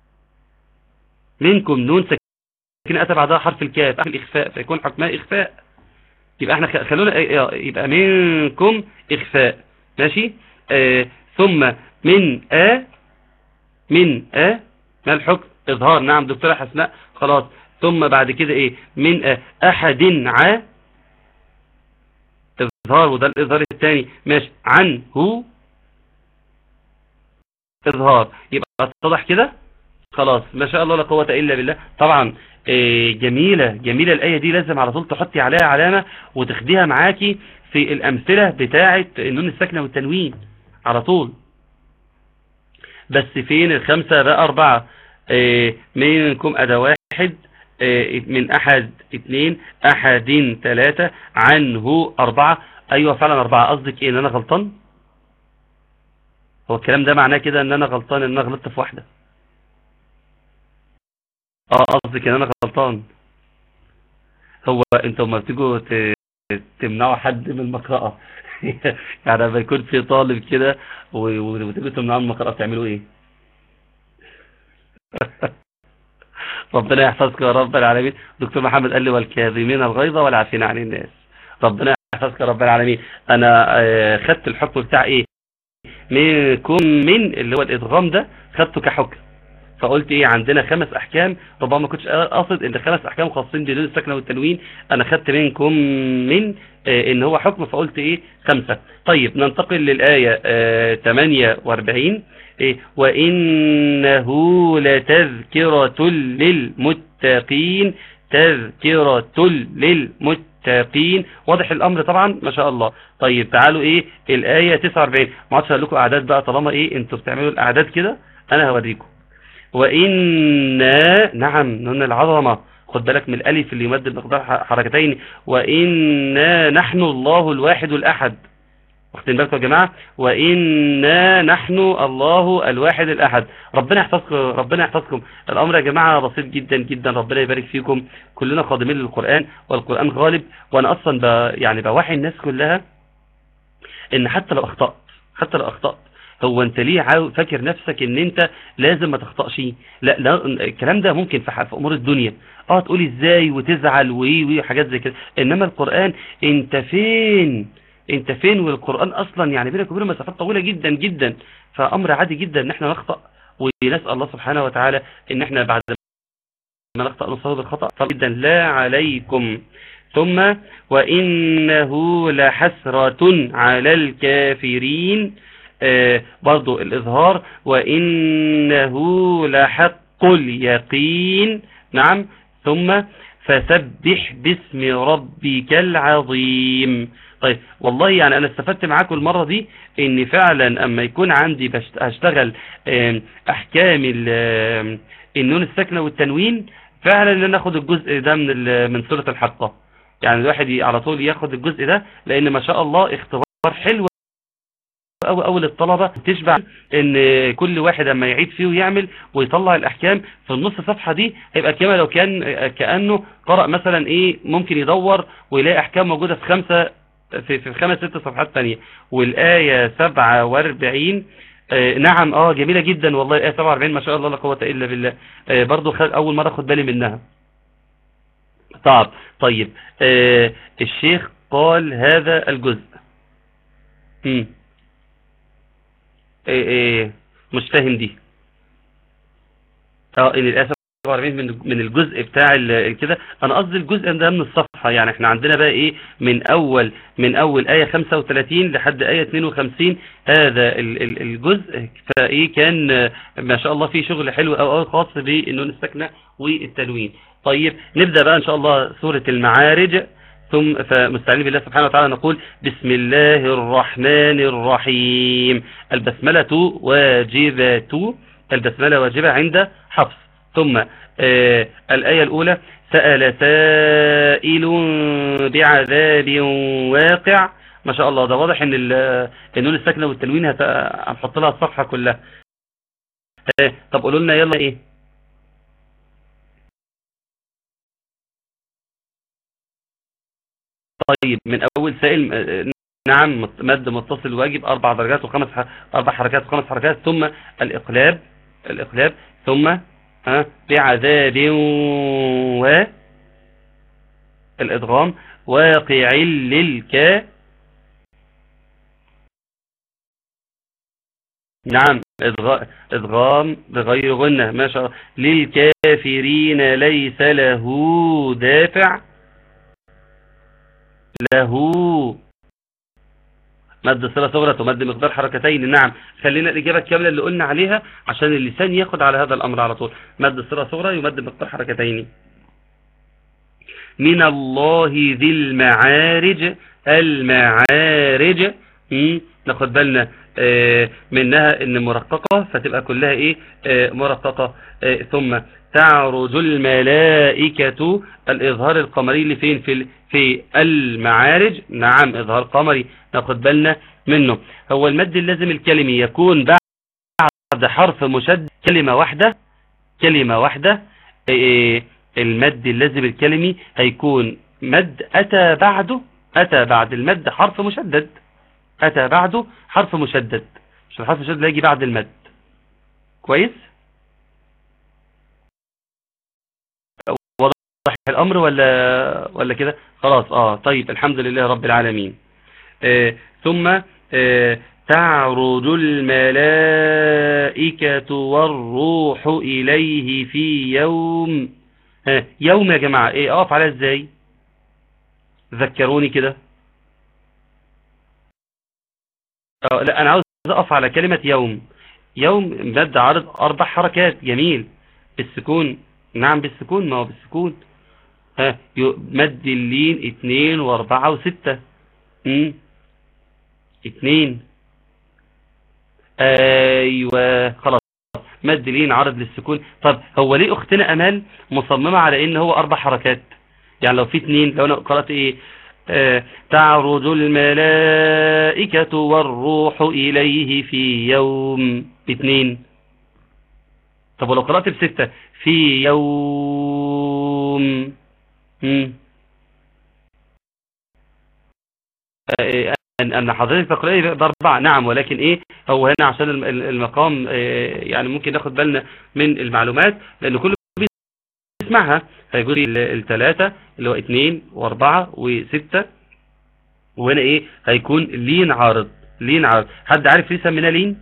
منكم نون ساكنه اتى بعدها حرف الكاف الاخفاء فيكون حكمها اخفاء، يبقى احنا خلونا يبقى منكم اخفاء ماشي. آه ثم من ا من ا ما الحكم؟ اظهار. نعم دكتورة حسناء خلاص. ثم بعد كده ايه؟ من ا احد ع اظهار، وده الاظهار الثاني ماشي. عنه اظهار، يبقى اتضح كده خلاص. ما شاء الله لا قوة الا بالله. طبعا إيه جميلة جميلة الآية دي، لازم على طول تحطي عليها علامة وتاخديها معاكي في الامثلة بتاعة النون الساكنة والتنوين على طول. بس فين الخمسة بقى أربعة؟ إيه منكم أدا واحد، إيه من أحد اتنين، أحد تلاتة، عنه أربعة. أيوة فعلا أربعة. قصدك إيه؟ إن أنا غلطان؟ هو الكلام ده معناه كده إن أنا غلطان، إن أنا غلطت في واحدة؟ اه قصدك إن أنا غلطان. هو أنتوا لما بتيجوا تمنعوا حد من المقرأة يعني لما يكون في طالب كده وتيجوا تمنعوا من المقرأة تعملوا إيه؟ ربنا يحفظك يا رب العالمين. دكتور محمد قال لي والكاظمين الغيظ والعافين عن الناس. ربنا يحفظك يا رب العالمين. انا خدت الحكم بتاع ايه؟ منكم من اللي هو الادغام ده خدته كحكم، فقلت ايه عندنا خمس احكام. ربما ما كنتش اقصد ان خمس احكام خاصين بالنون الساكنه والتنوين، انا خدت منكم من ان هو حكم فقلت ايه خمسة. طيب ننتقل للآية ثمانية واربعين. إيه؟ وإنه لتذكرة للمتقين، تذكرة للمتقين. واضح الأمر طبعا ما شاء الله. طيب تعالوا إيه الآية تسعة واربعين. ما عادش هقول لكم أعداد بقى طالما إيه أنتوا بتعملوا الأعداد كده، أنا هوريكم. وإنا نعم نون العظمة، خد بالك من الألف اللي يمد بمقدار حركتين. وإنا نحن الله الواحد الأحد، واخدين بالكم يا جماعه؟ وإنا نحن الله الواحد الأحد. ربنا يحفظكم ربنا يحفظكم. الأمر يا جماعه بسيط جدا جدا. ربنا يبارك فيكم. كلنا خادمين للقرآن والقرآن غالب. وأنا أصلا ب... يعني بوحي الناس كلها إن حتى لو أخطأت حتى لو أخطأت هو انت ليه عاو... فاكر نفسك ان انت لازم ما تخطأش؟ لا لا، الكلام ده ممكن في, ح... في امور الدنيا اه تقولي ازاي وتزعل وي وحاجات زي كده، انما القرآن انت فين انت فين والقرآن اصلا يعني بينك وبينه مسافات طويلة جدا جدا. فامر عادي جدا ان احنا نخطأ، ونسأل الله سبحانه وتعالى ان احنا بعد ما نخطأ نصاب الخطأ فجدا لا عليكم. ثم وإنه لحسرة على الكافرين، آه برضو الإظهار. وإنه لحق اليقين. نعم. ثم فسبح باسم ربك العظيم. طيب والله يعني أنا استفدت معاكم المرة دي إن فعلا أما يكون عندي هشتغل أحكام النون الساكنة والتنوين، فعلا ان انا اخد الجزء ده من من سورة الحقة. يعني الواحد على طول ياخد الجزء ده، لان ما شاء الله اختبار حلو قوي قوي للطلبة. تشبع ان كل واحد اما يعيد فيه ويعمل ويطلع الاحكام في النص صفحة دي، هيبقى كما لو كان كأنه قرأ مثلا ايه، ممكن يدور ويلاقي احكام موجودة في خمسة في, في خمس ست صفحات تانية. والآية سبعة واربعين آه نعم اه جميلة جدا والله. الآية سبعة واربعين ما شاء الله لا قوة الا بالله. آه برضو اول مرة اخد بالي منها. طب طيب آه الشيخ قال هذا الجزء امم آه آه مش فاهم دي. اه ان الآية سبعة سبعة وأربعين من من الجزء بتاع كده. انا قصدي الجزء ده من الصفحه، يعني احنا عندنا بقى ايه من اول من اول ايه خمسة وثلاثين لحد ايه اثنين وخمسين هذا الجزء. فايه كان ما شاء الله فيه شغل حلو قوي خاص بالنون الساكنه والتنوين. طيب نبدا بقى ان شاء الله سوره المعارج. ثم فمستعين بالله سبحانه وتعالى نقول بسم الله الرحمن الرحيم. البسملة واجبة، البسملة واجبة عند حفص. ثم آه الآية الأولى سأل سائل بعذاب واقع. ما شاء الله ده واضح ان النون الساكنة والتنوين هنحط لها الصفحة كلها. آه طب قولوا لنا يلا ايه. طيب من اول سائل نعم مد متصل واجب اربع درجات وخمس اربع حركات وخمس حركات. ثم الاقلاب الاقلاب ثم ها بعذاب و الادغام واقع للك. نعم ادغام بغير غنة. ما شاء الله. للكافرين ليس له دافع. له مد صلة صغرى ومد مقدار حركتين. نعم خلينا الإجابة الكاملة اللي قلنا عليها عشان اللسان ياخد على هذا الأمر على طول. مد صلة صغرى يمد مقدار حركتين. من الله ذي المعارج. المعارج ناخد بالنا آه منها ان مرققة فتبقى كلها ايه آه مرققة. آه ثم تعرج الملائكة. الإظهار القمري اللي فين في في المعارج. نعم إظهار قمري ناخد بالنا منه. هو المد اللازم الكلمي يكون بعد حرف مشدد كلمة واحدة كلمة واحدة. إيه المد اللازم الكلمي هيكون مد أتى بعده أتى بعد المد حرف مشدد. أتى بعده حرف مشدد مش الحرف المشدد يجي بعد المد. كويس واضح الأمر ولا ولا كده خلاص. اه طيب الحمد لله رب العالمين. آه ثم آه تعرج الملائكة والروح إليه في يوم. آه يوم يا جماعة ايه اقف عليها ازاي؟ ذكروني كده. آه لا انا عاوز اقف على كلمة يوم. يوم مد عرض اربع حركات. جميل بالسكون. نعم بالسكون. ما هو بالسكون. ها مد اللين اتنين واربعة وستة. امم اتنين. ايوه خلاص مد اللين عرض للسكون. طب هو ليه اختنا امال مصممة على ان هو اربع حركات؟ يعني لو في اتنين لو انا قرأت ايه آه تعرج الملائكة والروح اليه في يوم اتنين. طب ولو قرأت بستة في يوم امم ان حضرتك تقرأي باربعة. نعم ولكن ايه هو هنا عشان المقام يعني ممكن ناخد بالنا من المعلومات لان كله بيسمعها. هيقول الثلاثة اللي هو اتنين واربعة وستة. وهنا ايه هيكون لين عارض. لين عارض. حد عارف ليه سميناه لين؟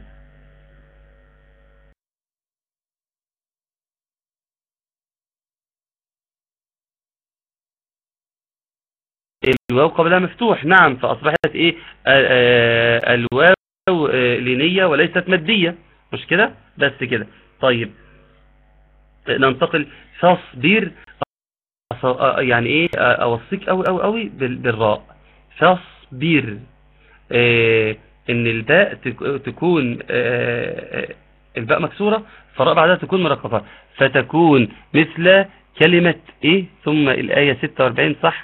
الواو قبلها مفتوح. نعم فأصبحت ايه الواو لينية وليست مادية. مش كده بس كده. طيب ننتقل. فاصبر. يعني ايه اوصيك قوي قوي قوي بالراء. فاصبر. اه ان الباء تكون اه الباء مكسورة فالراء بعدها تكون مرققة فتكون مثل كلمة ايه ثم الآية ستة واربعين صح.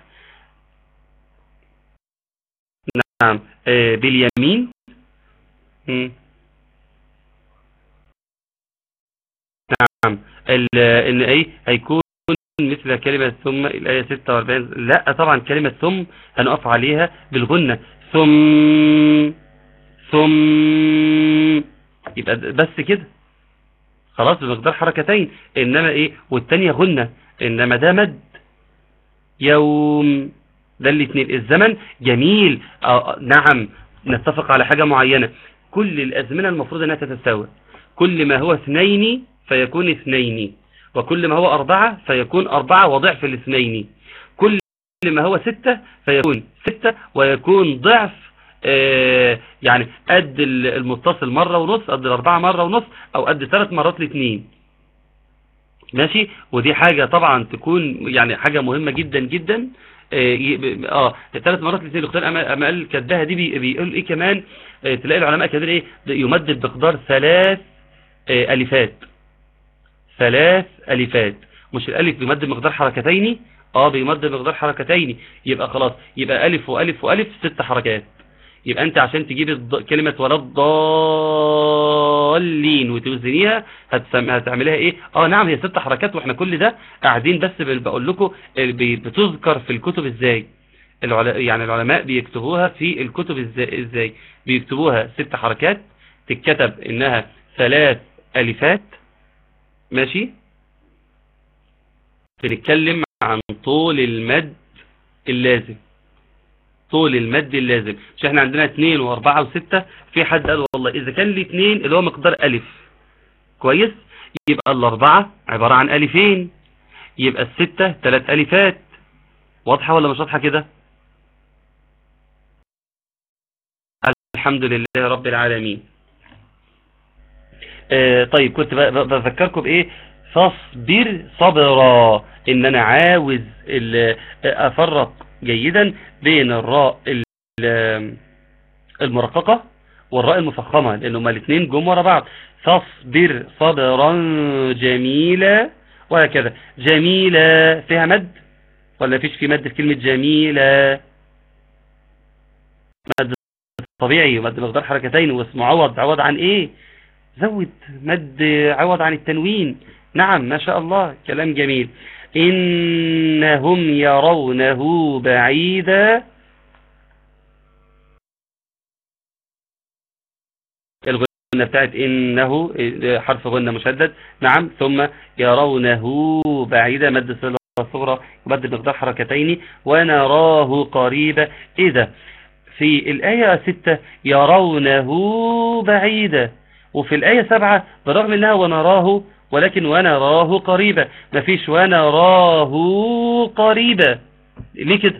نعم آه باليمين. مم. نعم ان ايه هيكون مثل كلمة ثم الآية ستة واربعين. لا طبعا كلمة ثم هنقف عليها بالغنة. ثم ثم يبقى بس كده خلاص بمقدار حركتين. انما ايه والتانية غنة انما ده مد. يوم ده الاثنين. الزمن جميل. آه نعم نتفق على حاجة معينة. كل الأزمنة المفروض أنها تتساوى. كل ما هو اثنين فيكون اثنين وكل ما هو أربعة فيكون أربعة وضعف الاثنين، كل ما هو ستة فيكون ستة ويكون ضعف آه يعني قد المتصل مرة ونص، قد الأربعة مرة ونص، أو قد ثلاث مرات الاثنين. ماشي. ودي حاجة طبعا تكون يعني حاجة مهمة جدا جدا. اه ثلاث مرات الاثنين. الاختيار امال كدها دي بي بيقول ايه كمان؟ آه تلاقي العلماء كاتبين ايه؟ يمدد بمقدار ثلاث آه الفات. ثلاث الفات. مش الالف بيمدد بمقدار حركتين، اه بيمدد بمقدار حركتين. يبقى خلاص، يبقى الف والف والف ست حركات. يبقى انت عشان تجيب كلمة ولا الضالين وتوزنيها هتعملها ايه؟ اه نعم هي ست حركات، واحنا كل ده قاعدين بس بقول لكم بتذكر في الكتب ازاي. يعني العلماء بيكتبوها في الكتب ازاي, ازاي بيكتبوها ست حركات، تتكتب انها ثلاث الفات. ماشي. بنتكلم عن طول المد اللازم، طول المد اللازم. مش احنا عندنا اتنين واربعة وستة؟ في حد قال والله اذا كان لي اتنين اللي هو مقدار الف كويس، يبقى الاربعة عبارة عن الفين، يبقى الستة تلات الفات. واضحة ولا مش واضحة كده؟ الحمد لله رب العالمين. آه طيب كنت بذكركم بايه؟ فاصبر صبرا، ان انا عاوز افرق جيدا بين الراء المرققة والراء المفخمة، لأن هما الاثنين جم ورا بعض. فاصبر صبرا جميلا، وهكذا. جميلة فيها مد ولا فيش في مد في كلمة جميلة؟ مد طبيعي ومد مقدار حركتين، واسمه عوض. عوض عن ايه؟ زود مد عوض عن التنوين. نعم ما شاء الله، كلام جميل. إنهم يرونه بعيدا. الغنة بتاعت إنه حرف غنة مشدد. نعم. ثم يرونه بعيدا، مد صلة صغرى ومد مقدار حركتين. ونراه قريبا. إذا في الآية ستة يرونه بعيدا، وفي الآية سبعة بالرغم انها ونراه، ولكن ونراه قريبا، مفيش ونراه قريبا. ليه كده؟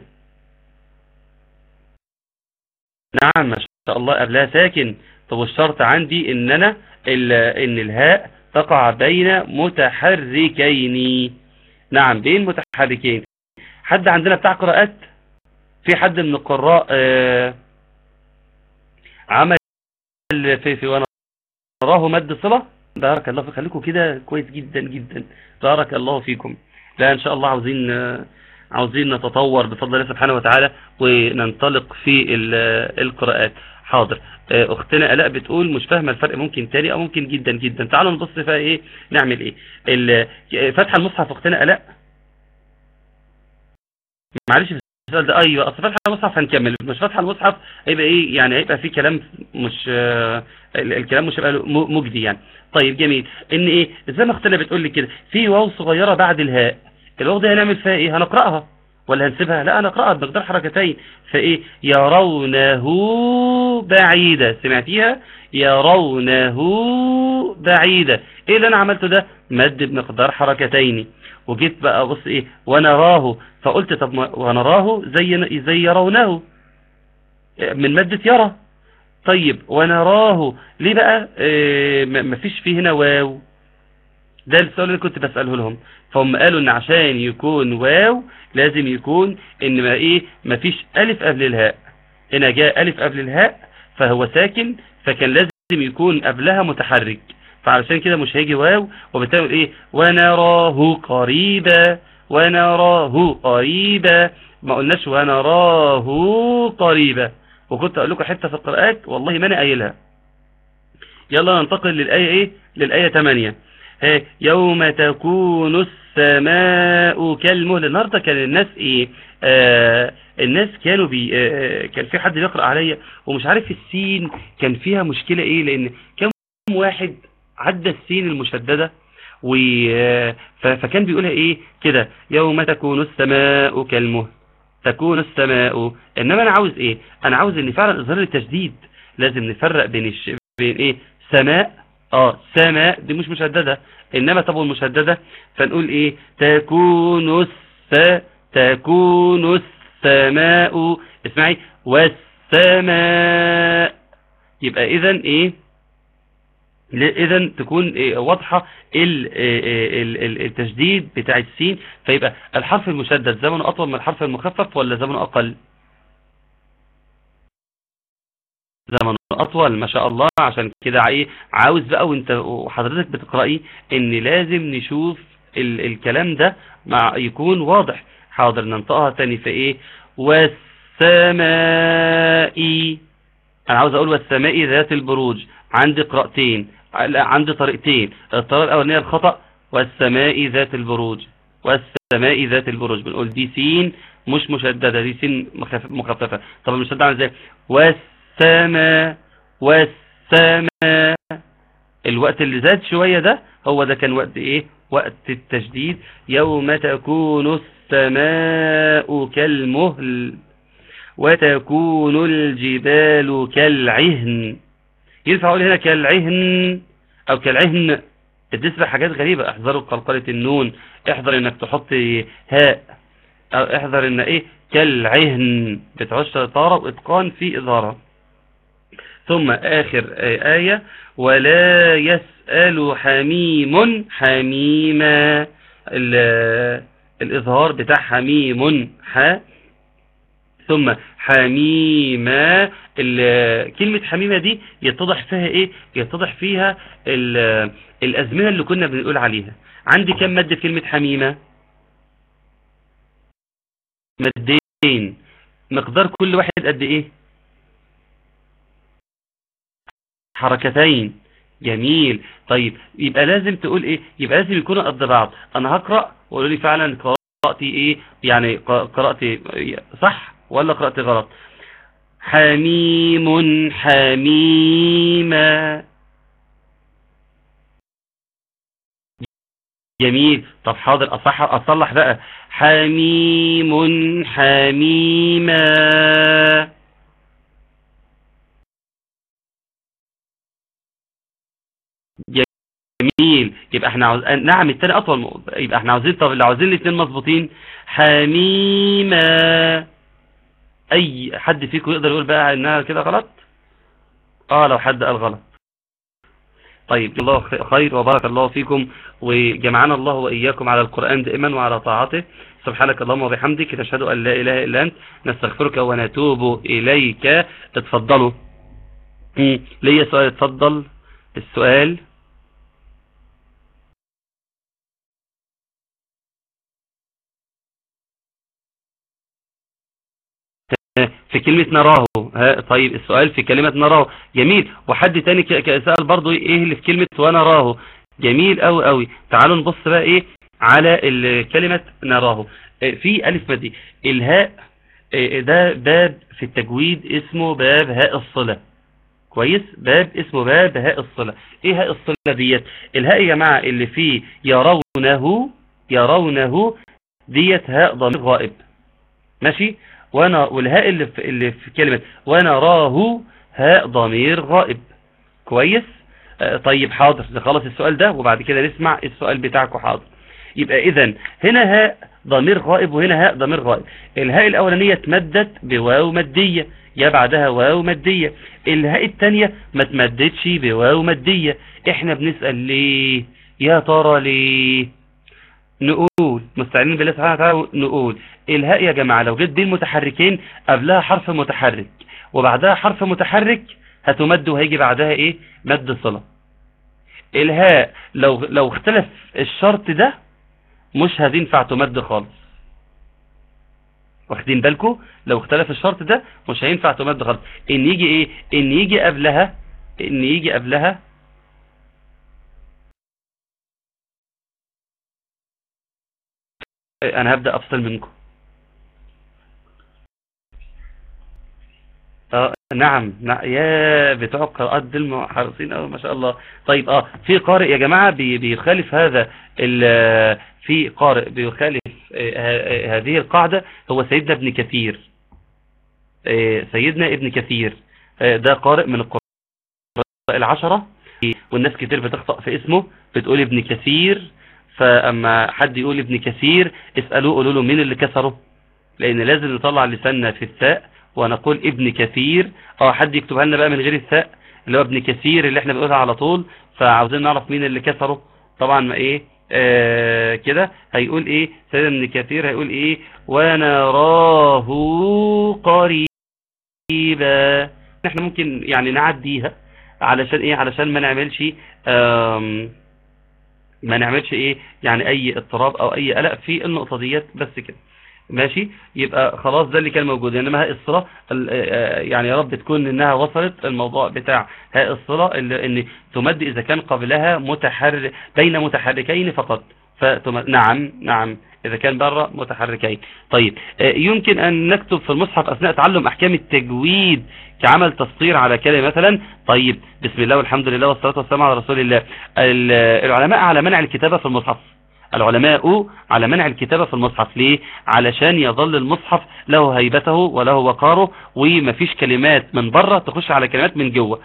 نعم ما شاء الله قبلها ساكن. طب والشرط عندي ان انا ان الهاء تقع بين متحركين. نعم بين متحركين. حد عندنا بتاع قراءات؟ في حد من القراء آه عمل في في ونراه مد صلة؟ بارك الله فيكم، خليكم كده كويس جدا جدا، بارك الله فيكم. لا ان شاء الله عاوزين عاوزين نتطور بفضل الله سبحانه وتعالى وننطلق في القراءات. حاضر. اختنا الاء بتقول مش فاهمه الفرق، ممكن تاني او ممكن جدا جدا. تعالوا نبص فيها ايه، نعمل ايه. فتح المصحف اختنا الاء، معلش السؤال ده. ايوه اصل فتح المصحف هنكمل، مش فتح المصحف هيبقى ايه يعني، هيبقى في كلام مش الكلام مش هيبقى مجدي يعني. طيب جميل. ان ايه زي ما اختنا بتقول لي كده، في واو صغيره بعد الهاء، الواو دي هنعمل فيها ايه؟ هنقراها ولا هنسيبها؟ لا هنقراها بمقدار حركتين. فايه يرونه بعيدا، سمعتيها؟ يرونه بعيدا. ايه اللي انا عملته ده؟ مد بمقدار حركتين. وجيت بقى ابص ايه ونراه، فقلت طب ونراه زي زي يرونه من مادة يرى. طيب ونراه ليه بقى اه مفيش فيه هنا واو؟ ده السؤال اللي كنت بسأله لهم. فهم قالوا ان عشان يكون واو لازم يكون ان ما ايه مفيش الف قبل الهاء. هنا جاء الف قبل الهاء فهو ساكن، فكان لازم يكون قبلها متحرك، فعلشان كده مش هيجي واو. وبالتالي ايه ونراه قريبا، ونراه قريبا، ما قلناش ونراه قريبا. وكنت اقول لكم حته في القراءات والله ما انا قايلها. يلا ننتقل للايه ايه للايه ثمانية. ها يوم تكون السماء كالمهل. النهارده كان الناس ايه آه الناس كانوا بي آه كان في حد بيقرأ عليا ومش عارف السين كان فيها مشكلة ايه، لان كم واحد عدى السين المشددة و فكان بيقولها ايه كده يوم تكون السماء كالمهل، تكون السماء. انما انا عاوز ايه؟ انا عاوز ان فعلا اظهر التشديد. لازم نفرق بين الش... بين ايه سماء اه سماء دي مش مشددة، انما طب المشددة فنقول ايه؟ تكون الس تكون السماء، اسمعي، والسماء. يبقى اذا ايه؟ اذا تكون إيه واضحة التشديد بتاع السين. فيبقى الحرف المشدد زمنه اطول من الحرف المخفف ولا زمنه اقل؟ زمنه اطول ما شاء الله. عشان كده ايه عاوز بقى وانت وحضرتك بتقرأي ان لازم نشوف ال الكلام ده مع يكون واضح. حاضر ننطقها تاني في ايه؟ والسماء. انا عاوز اقول والسماء ذات البروج. عندي قراءتين، لا عندي طريقتين. الطريقه الاولانيه الخطأ، والسماء ذات البروج، والسماء ذات البروج. بنقول دي سين مش مشدده، دي سين مخففه. طب المشدده عامل ازاي؟ والسماء والسماء. الوقت اللي زاد شويه ده هو ده كان وقت ايه؟ وقت التشديد. يوم تكون السماء كالمهل وتكون الجبال كالعهن. ينفع اقول هنا كالعهن او كالعهن؟ بتسبح حاجات غريبة. احذروا قلقلة النون، احذر انك تحط هاء، او احذر ان ايه كالعهن بتعوش طارة واتقان في اظهارها. ثم اخر آية ولا يسأل حميم حميما. الاظهار بتاع حميم ح ثم حميمة. كلمة حميمة دي يتضح فيها ايه؟ يتضح فيها الازمنة اللي كنا بنقول عليها. عندي كم مد في كلمة حميمة؟ مدين. مقدار كل واحد قد ايه؟ حركتين. جميل. طيب يبقى لازم تقول ايه؟ يبقى لازم يكونوا قد بعض. انا هقرأ وقولوا لي فعلا قرأتي ايه؟ يعني قرأتي صح ولا قرأت غلط؟ حميم حميما. جميل. طب حاضر أصح أصلح بقى. حميم حميما. جميل. يبقى احنا عاوز... نعم التاني أطول. يبقى احنا عاوزين، طب اللي عاوزين الاثنين مظبوطين. حميما. اي حد فيكم يقدر يقول بقى انها كده غلط؟ اه لو حد قال غلط. طيب الله خير وبارك الله فيكم، وجمعنا الله واياكم على القرآن دائما وعلى طاعته. سبحانك اللهم وبحمدك نشهد ان لا اله الا انت نستغفرك ونتوب اليك. اتفضلوا. ليا سؤال. اتفضل السؤال. في كلمة نراه. ها طيب السؤال في كلمة نراه. جميل. وحد تاني سأل برضو ايه اللي في كلمة ونراه. جميل قوي قوي. تعالوا نبص بقى ايه على كلمة نراه. في ألف مدي. الهاء ده باب في التجويد اسمه باب هاء الصلة. كويس. باب اسمه باب هاء الصلة. ايه هاء الصلة ديت؟ الهاء يا جماعة اللي فيه يرونه يرونه ديت هاء ضمير غائب. ماشي. وانا والهاء اللي في, اللي في كلمة ونراه هاء ضمير غائب. كويس. آه طيب حاضر نخلص السؤال ده وبعد كده نسمع السؤال بتاعكم. حاضر. يبقى اذا هنا هاء ضمير غائب وهنا هاء ضمير غائب. الهاء الاولانية اتمدت بواو مادية، يا بعدها واو مادية. الهاء الثانية ما اتمدتش بواو مادية. احنا بنسأل ليه يا ترى؟ ليه؟ نقول مستعينين بالله سبحانه وتعالى. نقول الهاء يا جماعة لو جت بين متحركين قبلها حرف متحرك وبعدها حرف متحرك هتمد وهيجي بعدها ايه؟ مد صلة. الهاء لو لو اختلف الشرط ده مش هتنفع تمد خالص. واخدين بالكم؟ لو اختلف الشرط ده مش هينفع تمد خالص. ان يجي ايه؟ ان يجي قبلها ان يجي قبلها انا هبدأ افصل منكم. اه نعم, نعم. يا بتوع القراءات دول حريصين قوي ما شاء الله. طيب اه في قارئ يا جماعة بي بيخالف هذا في قارئ بيخالف آه هذه القاعدة. هو سيدنا ابن كثير. آه سيدنا ابن كثير آه ده قارئ من القراء العشرة والناس كتير بتخطأ في اسمه، بتقول ابن كثير. فاما حد يقول ابن كثير اسألوه قولوا له مين اللي كسره، لان لازم نطلع لساننا في الثاء ونقول ابن كثير. اه حد يكتبها لنا بقى من غير الثاء، اللي هو ابن كثير اللي احنا بنقولها على طول. فعاوزين نعرف مين اللي كسره. طبعا ما ايه آه كده هيقول ايه سيدنا ابن كثير، هيقول ايه ونراه قريبا. احنا ممكن يعني نعديها علشان ايه، علشان ما نعملش ما نعملش ايه يعني اي اضطراب او اي قلق في النقطة ديت، بس كده ماشي. يبقى خلاص ده اللي كان موجود. انما هاء الصلة يعني يا رب تكون انها وصلت الموضوع بتاع هاء الصلة، ان تمد اذا كان قبلها متحرك بين متحركين فقط. فتمد نعم نعم اذا كان بره متحركين. طيب يمكن ان نكتب في المصحف اثناء تعلم احكام التجويد كعمل تسطير على كلمة مثلا. طيب بسم الله والحمد لله والصلاة والسلام على رسول الله. العلماء على منع الكتابة في المصحف، العلماء على منع الكتابة في المصحف. ليه؟ علشان يظل المصحف له هيبته وله وقاره، ومفيش كلمات من بره تخش على كلمات من جوه.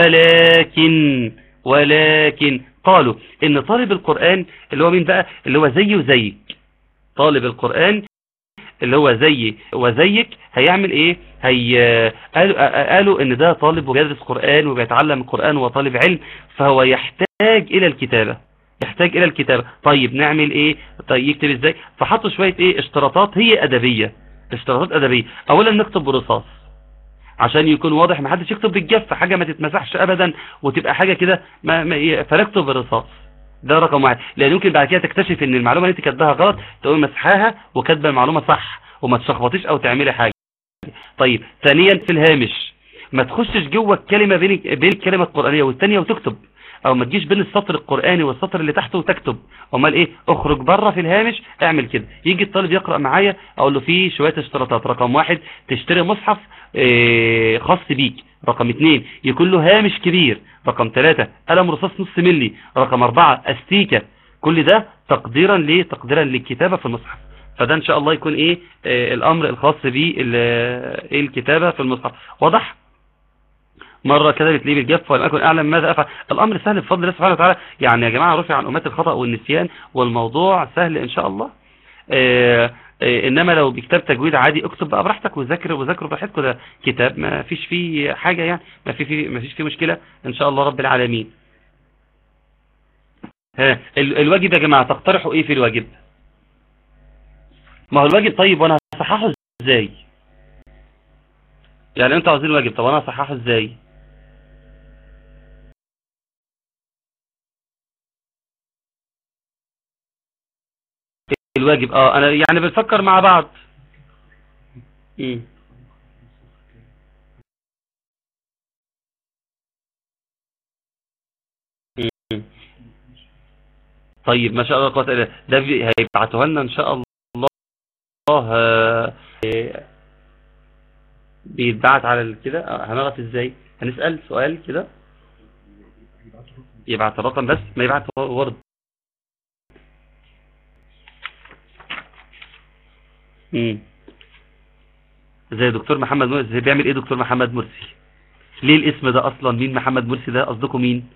ولكن ولكن قالوا ان طالب القرآن اللي هو مين بقى، اللي هو زي وزيك، طالب القرآن اللي هو زي وزيك هيعمل ايه؟ هي قالوا, قالوا ان ده طالب وبيدرس قرآن وبيتعلم القرآن وطالب علم، فهو يحتاج الى الكتابة، يحتاج الى الكتابة. طيب نعمل ايه؟ طيب يكتب ازاي؟ فحطوا شوية ايه اشتراطات هي ادبية، اشتراطات ادبية. اولا نكتب برصاص عشان يكون واضح، ما حدش يكتب بالجف، حاجة ما تتمسحش ابدا وتبقى حاجة كده ما ما فنكتب بالرصاص. ده رقم واحد، لان يمكن بعد كده تكتشف ان المعلومة اللي انت كاتباها غلط، تقوم مسحاها وكاتبه المعلومة صح وما تشخبطيش او تعملي حاجة. طيب ثانيا في الهامش ما تخشش جوه الكلمة بين بين الكلمة القرآنية والثانية وتكتب، او ما تجيش بين السطر القرآني والسطر اللي تحته وتكتب. امال ايه؟ اخرج بره في الهامش اعمل كده. يجي الطالب يقرأ معايا اقول له فيه شوية اشتراطات. رقم واحد تشتري مصحف اه خاص بيك. رقم اثنين يكون له هامش كبير. رقم ثلاثة قلم رصاص نص ملي. رقم اربعة استيكة. كل ده تقديرا ليه؟ تقديرا للكتابة في المصحف. فده ان شاء الله يكون ايه اه الامر الخاص بيه ايه الكتابة في المصحف. واضح؟ مرة كتبت لي بالجف ولم أكن أعلم ماذا أفعل. الأمر سهل بفضل الله سبحانه وتعالى. يعني يا جماعة رفع عن أمات الخطأ والنسيان والموضوع سهل إن شاء الله. آآ آآ إنما لو بكتاب تجويد عادي اكتب بقى براحتك وذاكر وذاكر براحتك. ده كتاب ما فيش فيه حاجة يعني، ما في فيه ما فيش فيه مشكلة إن شاء الله رب العالمين. ها الواجب يا جماعة تقترحوا إيه في الواجب؟ ما هو الواجب طيب وأنا هصححه إزاي؟ يعني أنتوا عاوزين الواجب، طب أنا هصححه إزاي؟ الواجب اه انا يعني بنفكر مع بعض. مم. مم. طيب ما شاء الله قوة الا ده هيبعتوها لنا ان شاء الله. آه بيتبعت على كده. آه هنعرف ازاي؟ هنسأل سؤال كده يبعت الرقم بس ما يبعت ورد. امم زي دكتور محمد مرسي. بيعمل ايه دكتور محمد مرسي؟ ليه الاسم ده اصلا؟ مين محمد مرسي ده؟ قصدكم مين؟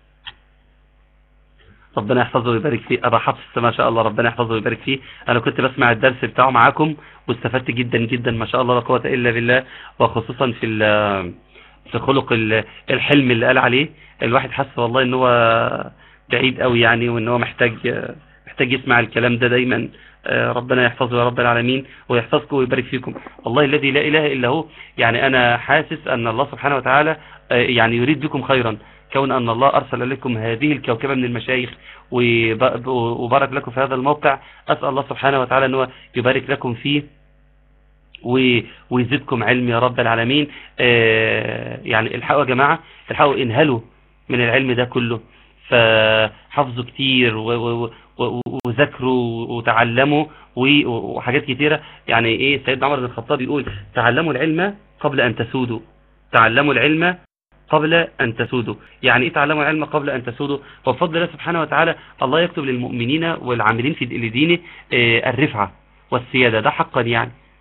ربنا يحفظه ويبارك فيه. ابا حفص ما شاء الله ربنا يحفظه ويبارك فيه. انا كنت بسمع الدرس بتاعه معاكم واستفدت جدا جدا ما شاء الله لا قوه الا بالله، وخصوصا في في خلق الحلم اللي قال عليه. الواحد حس والله ان هو بعيد قوي يعني، وان هو محتاج محتاج يسمع الكلام ده دايما. ربنا يحفظه يا رب العالمين ويحفظكم ويبارك فيكم. والله الذي لا اله الا هو. يعني انا حاسس ان الله سبحانه وتعالى يعني يريد بكم خيرا، كون أن الله أرسل لكم هذه الكوكبة من المشايخ وبارك لكم في هذا الموقع. أسأل الله سبحانه وتعالى أنه يبارك لكم فيه ويزيدكم علم يا رب العالمين. يعني الحقوا يا جماعة، الحقوا انهلوا من العلم ده كله، فحفظوا كتير وذكروا وتعلموا وحاجات كتيرة. يعني ايه سيدنا عمر بن الخطاب يقول تعلموا العلم قبل أن تسودوا، تعلموا العلم قبل أن تسودوا. يعني إيه تعلموا العلم قبل أن تسودوا؟ وبفضل الله سبحانه وتعالى الله يكتب للمؤمنين والعاملين في لدينه الرفعة والسيادة. ده حقا يعني،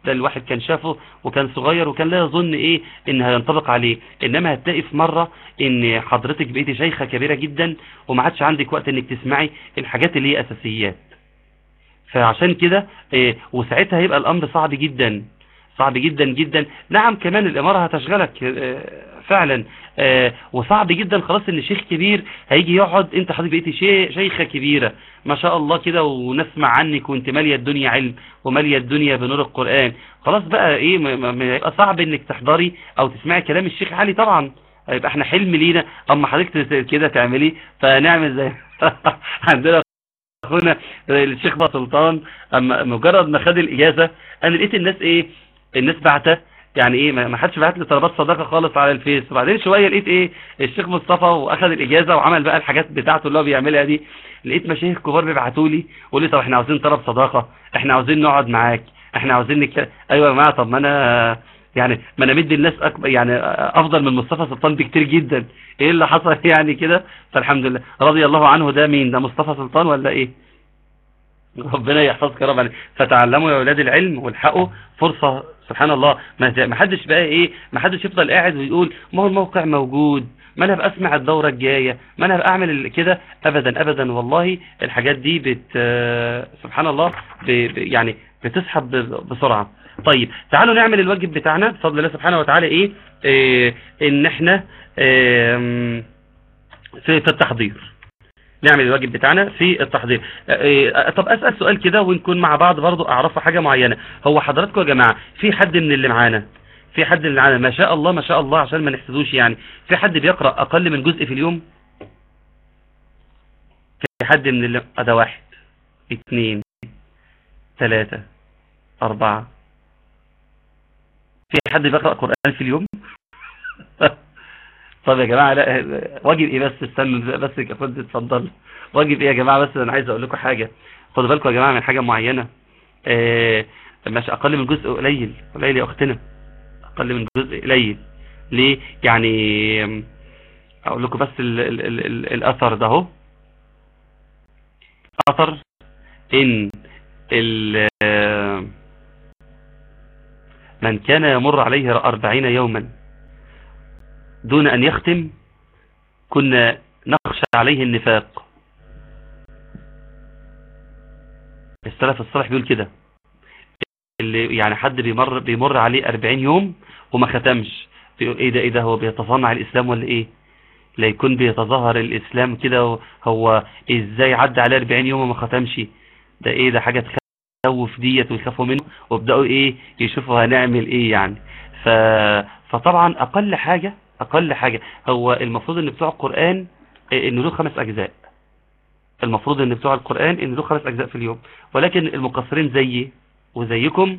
ده الواحد كان شافه وكان صغير وكان لا يظن ايه ان هينطبق عليه، انما هتلاقي في مرة ان حضرتك بقيتي شيخة كبيرة جدا وما عادش عندك وقت انك تسمعي الحاجات اللي هي اساسيات. فعشان كده إيه وساعتها هيبقى الامر صعب جدا صعب جدا جدا. نعم كمان الامارة هتشغلك إيه فعلا إيه وصعب جدا خلاص ان شيخ كبير هيجي يقعد، انت حضرتك بقيتي شي شيخة كبيرة ما شاء الله كده ونسمع عنك وانت مالية الدنيا علم ومالية الدنيا بنور القرآن، خلاص بقى ايه هيبقى صعب انك تحضري او تسمعي كلام الشيخ علي. طبعا هيبقى احنا حلم لينا اما حضرتك كده تعملي فنعمل زي عندنا اخونا الشيخ بقى سلطان، اما مجرد ما خد الاجازه انا لقيت الناس ايه الناس بعته يعني ايه ما حدش بعت لي طلبات صداقه خالص على الفيس. وبعدين شويه لقيت ايه الشيخ مصطفى واخد الاجازه وعمل بقى الحاجات بتاعته اللي هو بيعملها دي، لقيت مشايخ كبار بيبعتوا لي ويقول لي طب احنا عاوزين طلب صداقه، احنا عاوزين نقعد معاك، احنا عاوزين نك... ايوه يا جماعه طب ما انا يعني ما انا مدي الناس أكبر يعني افضل من مصطفى سلطان بكتير جدا، ايه اللي حصل يعني كده؟ فالحمد لله رضي الله عنه. ده مين ده؟ مصطفى سلطان ولا ايه؟ ربنا يحفظك يا رب. فتعلموا يا اولاد العلم والحقوا فرصة سبحان الله. ما حدش بقى ايه ما حدش يفضل قاعد ويقول ما هو الموقع موجود، ما انا بقى اسمع الدورة الجاية، ما انا بقى اعمل كده. ابدا ابدا والله الحاجات دي بت سبحان الله ب... يعني بتسحب بسرعة. طيب تعالوا نعمل الواجب بتاعنا بفضل الله سبحانه وتعالى. ايه, إيه ان احنا إيه في, في التحضير نعمل الواجب بتاعنا في التحضير. إيه طب اسأل سؤال كده ونكون مع بعض برضو اعرفوا حاجة معينة. هو حضراتكم يا جماعة في حد من اللي معانا في حد من اللي معانا ما شاء الله ما شاء الله عشان ما نحسدوش يعني في حد بيقرأ اقل من جزء في اليوم؟ في حد من اللي ده واحد اثنين ثلاثة اربعة في حد بيقرأ قرآن في اليوم؟ طب يا جماعة لا واجب ايه بس استنوا بس كفد اتفضل واجب ايه يا جماعة؟ بس انا عايز اقول لكم حاجة خدوا بالكم يا جماعة من حاجة معينة. اه مش اقل من جزء قليل قليل يا اختنا اقل من جزء قليل. ليه يعني؟ اقول لكم بس ال ال ال ال الاثر ده اهو اثر ان ال من كان يمر عليه أربعين يوما دون أن يختم كنا نخشى عليه النفاق. السلف الصالح بيقول كده اللي يعني حد بيمر بيمر عليه أربعين يوم وما ختمش بيقول ايه ده ايه ده هو بيتصنع الإسلام ولا ايه؟ لا يكون بيتظاهر الإسلام كده هو ازاي عدى عليه أربعين يوم وما ختمش؟ ده ايه ده حاجة تخوف ديت ويخافوا منه وابدأوا ايه يشوفوا هنعمل ايه يعني. ف... فطبعا اقل حاجة اقل حاجة هو المفروض ان بتوع القرآن انه له خمس اجزاء. المفروض ان بتوع القرآن انه له خمس اجزاء في اليوم، ولكن المقصرين زيي وزيكم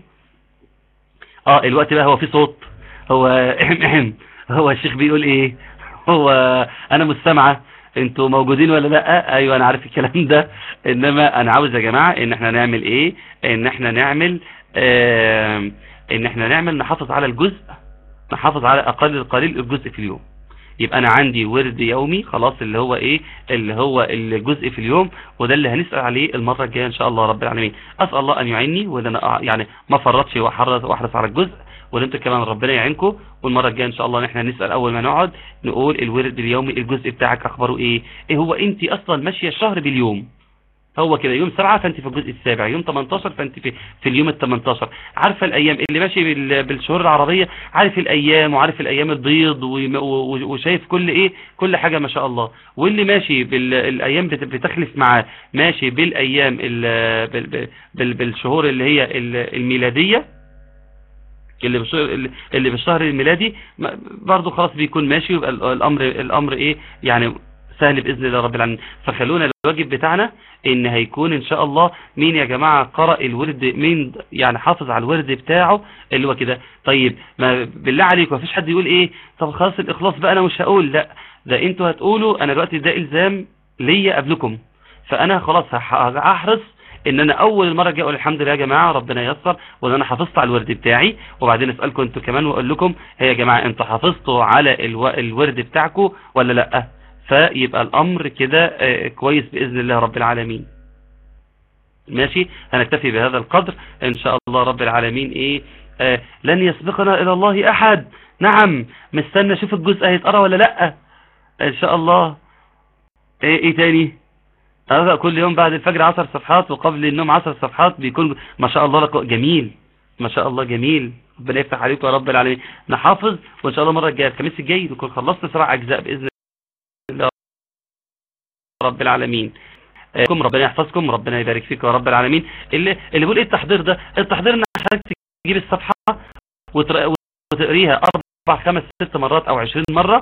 اه الوقت بقى هو في صوت هو هو الشيخ بيقول ايه هو انا مستمعة انتوا موجودين ولا لا؟ ايوه انا عارف الكلام ده. انما انا عاوز يا جماعة ان احنا نعمل ايه ان احنا نعمل اه ان احنا نعمل نحافظ على الجزء نحافظ على اقل القليل الجزء في اليوم. يبقى انا عندي ورد يومي خلاص اللي هو ايه اللي هو الجزء في اليوم، وده اللي هنسأل عليه المرة الجاية ان شاء الله رب العالمين. اسأل الله ان يعيني وان انا يعني ما فرطش واحرص واحرص على الجزء، وان انتوا كمان ربنا يعينكم. والمرة الجاية ان شاء الله احنا نسأل اول ما نقعد نقول الورد اليومي الجزء بتاعك اخباره ايه ايه هو انت اصلا ماشية الشهر باليوم هو كده يوم سبعة فانت في الجزء السابع، يوم تمنتاشر فانت في, في اليوم التمنتاشر. عارفة الايام اللي ماشي بالشهور العربية عارف الايام وعارف الايام البيض وشايف كل ايه كل حاجة ما شاء الله. واللي ماشي بالايام بتخلف معاه ماشي بالايام بالشهور اللي هي الميلادية اللي بالشهر اللي بالشهر الميلادي برضو خلاص بيكون ماشي. ويبقى الامر الامر ايه يعني سهل بإذن الله رب العالمين. فخلونا الواجب بتاعنا ان هيكون ان شاء الله مين يا جماعة قرأ الورد مين يعني حافظ على الورد بتاعه اللي هو كده. طيب ما بالله عليكم مفيش حد يقول ايه طب خلاص الاخلاص بقى انا مش هقول لا ده انتوا هتقولوا انا دلوقتي ده الزام ليا قبلكم. فانا خلاص هحرص ان انا اول مرة جاي اقول الحمد لله يا جماعة ربنا ييسر وان انا حافظت على الورد بتاعي. وبعدين اسألكم انتوا كمان واقول لكم هي يا جماعة انتوا حافظتوا على الو... الورد بتاعكم ولا لا؟ فيبقى الامر كده كويس باذن الله رب العالمين. ماشي، هنكتفي بهذا القدر ان شاء الله رب العالمين. ايه آه لن يسبقنا الى الله احد. نعم، مستنى اشوف الجزء هيتقرا ولا لا ان شاء الله. ايه, إيه تاني؟ هذا كل يوم بعد الفجر عشر صفحات وقبل النوم عشر صفحات، بيكون ما شاء الله لك جميل، ما شاء الله جميل. ربنا يفتح عليكم يا رب العالمين. نحافظ، وان شاء الله المره الجايه الخميس الجاي نكون خلصت سبع اجزاء باذن الله رب العالمين. ربنا يحفظكم، ربنا يبارك فيك يا رب العالمين. اللي اللي بيقول ايه التحضير ده؟ التحضير انك تجيب الصفحه وتقريها اربع خمس ست مرات او عشرين مره،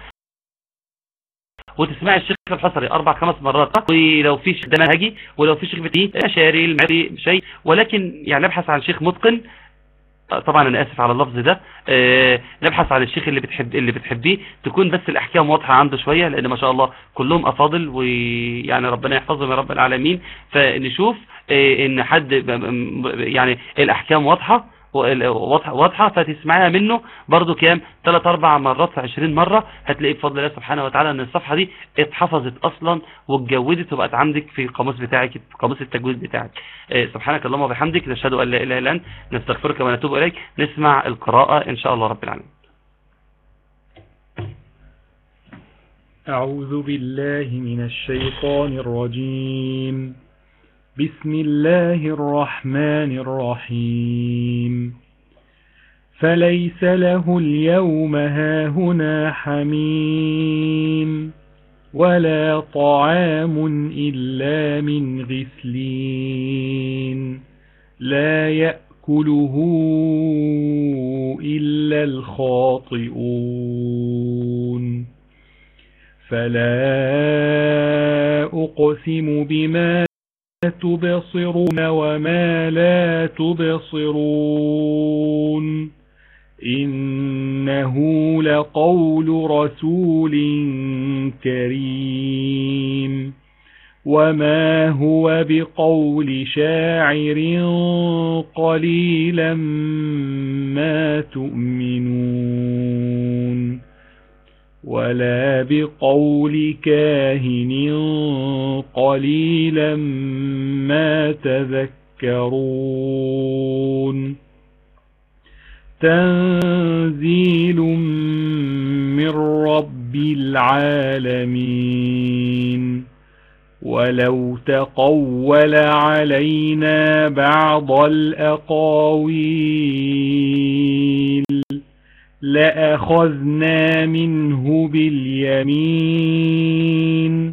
وتسمع الشيخ الحصري اربع خمس مرات، ولو في شيخ ده منهجي، ولو في شيخ بتيه شاري المعري شيء، ولكن يعني نبحث عن شيخ متقن. طبعا انا اسف على اللفظ ده. أه نبحث عن الشيخ اللي بتحب اللي بتحبيه، تكون بس الاحكام واضحه عنده شويه، لان ما شاء الله كلهم افاضل، ويعني ربنا يحفظهم يا رب العالمين. فنشوف أه ان حد يعني الاحكام واضحه واضحه واضحه فتسمعها منه برضو كام ثلاث اربع مرات في عشرين مره، هتلاقي بفضل الله سبحانه وتعالى ان الصفحه دي اتحفظت اصلا واتجودت وبقت عندك في القاموس بتاعك، في قاموس التجويد بتاعك. سبحانك اللهم وبحمدك، نشهد ان لا اله الا انت، نستغفرك ونتوب اليك. نسمع القراءه ان شاء الله رب العالمين. أعوذ بالله من الشيطان الرجيم. بسم الله الرحمن الرحيم. فليس له اليوم هاهنا حميم ولا طعام إلا من غسلين لا يأكله إلا الخاطئون. فلا أقسم بما تبصرون وما لا تبصرون إنه لقول رسول كريم وما هو بقول شاعر قليلا ما تؤمنون ولا بقول كاهن قليلا ما تذكرون تنزيل من رب العالمين. ولو تقول علينا بعض الأقاويل لأخذنا منه باليمين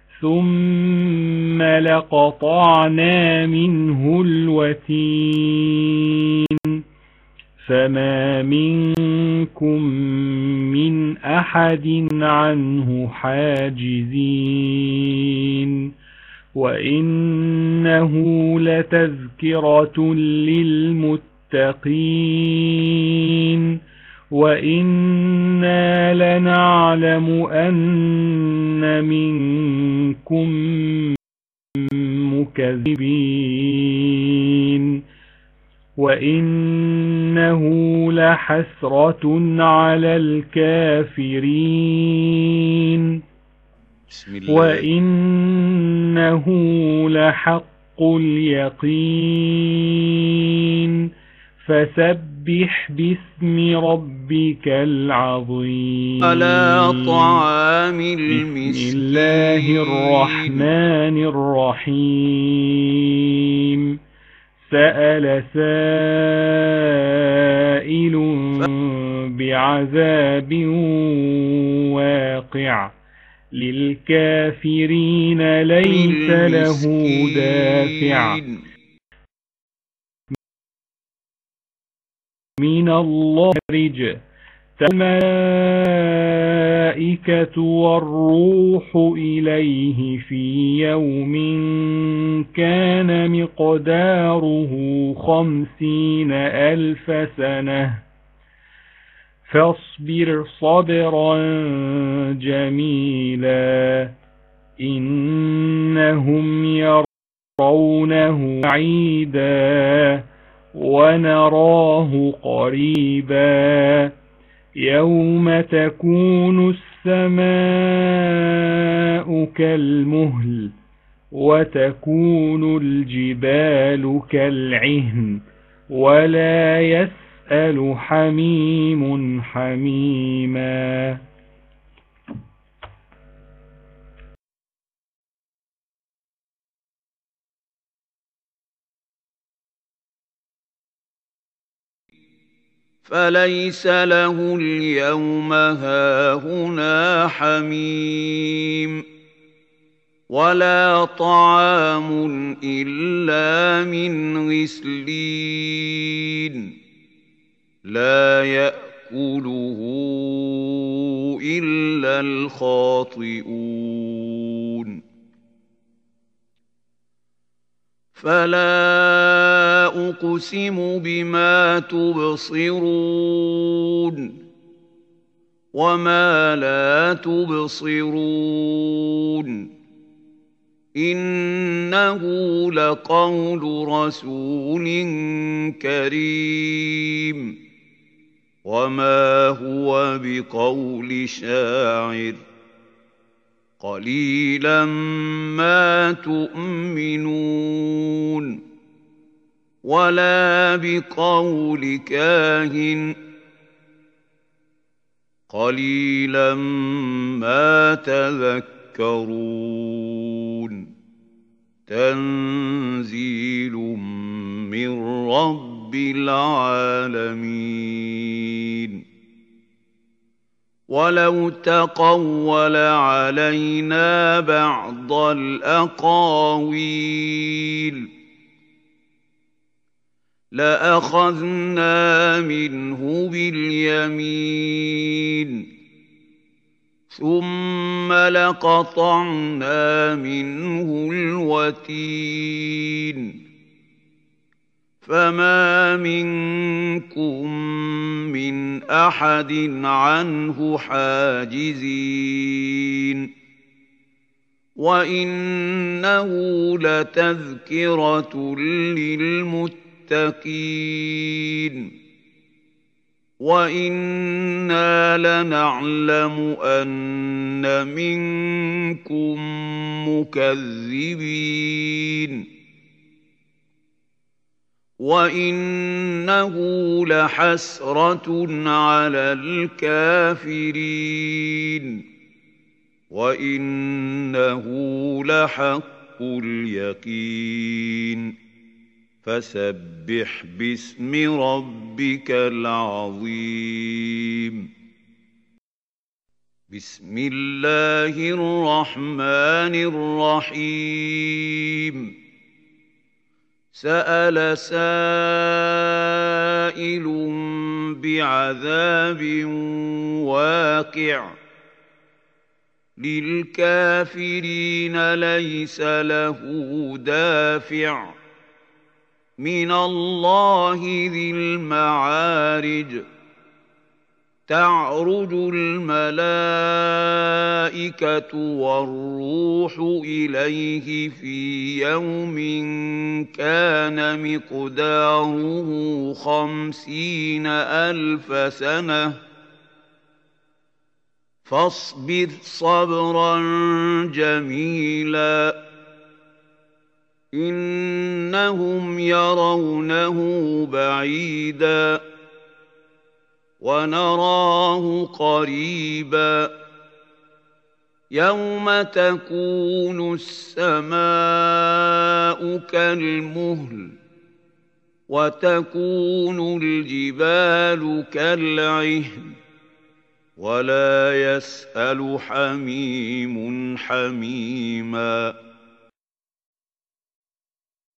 ثم لقطعنا منه الوتين فما منكم من أحد عنه حاجزين وإنه لتذكرة للمتقين وإنا لنعلم أن منكم مكذبين وإنه لحسرة على الكافرين وإنه لحق اليقين فسبح باسم ربك العظيم. على طعام المسكين. بسم الله الرحمن الرحيم. سأل سائل بعذاب واقع للكافرين ليس له دافع من الله رج الملائكة والروح إليه في يوم كان مقداره خمسين ألف سنة فاصبر صبرا جميلا إنهم يرونه بعيدا ونراه قريبا يوم تكون السماء كالمهل وتكون الجبال كالعهن ولا يسأل حميم حميما. فليس له اليوم هاهنا حميم ولا طعام إلا من غسلين لا يأكله إلا الخاطئون. فلا أقسم بما تبصرون وما لا تبصرون إنه لقول رسول كريم وما هو بقول شاعر قليلا ما تؤمنون ولا بقول كاهن قليلا ما تذكرون تنزيل من رب العالمين. ولو تقول علينا بعض الأقاويل لأخذنا منه باليمين ثم لقطعنا منه الوتين فما منكم من أحد عنه حاجزين وإنه لتذكرة للمتقين وإنا لنعلم أن منكم مكذبين وإنه لحسرة على الكافرين وإنه لحق اليقين. فسبح باسم ربك العظيم. بسم الله الرحمن الرحيم. سأل سائل بعذاب واقع للكافرين ليس له دافع من الله ذي المعارج تعرج الملائكة والروح إليه في يوم كان مقداره خمسين ألف سنة فاصبر صبرا جميلا إنهم يرونه بعيدا ونراه قريبا يوم تكون السماء كالمهل وتكون الجبال كالعهن ولا يسأل حميم حميما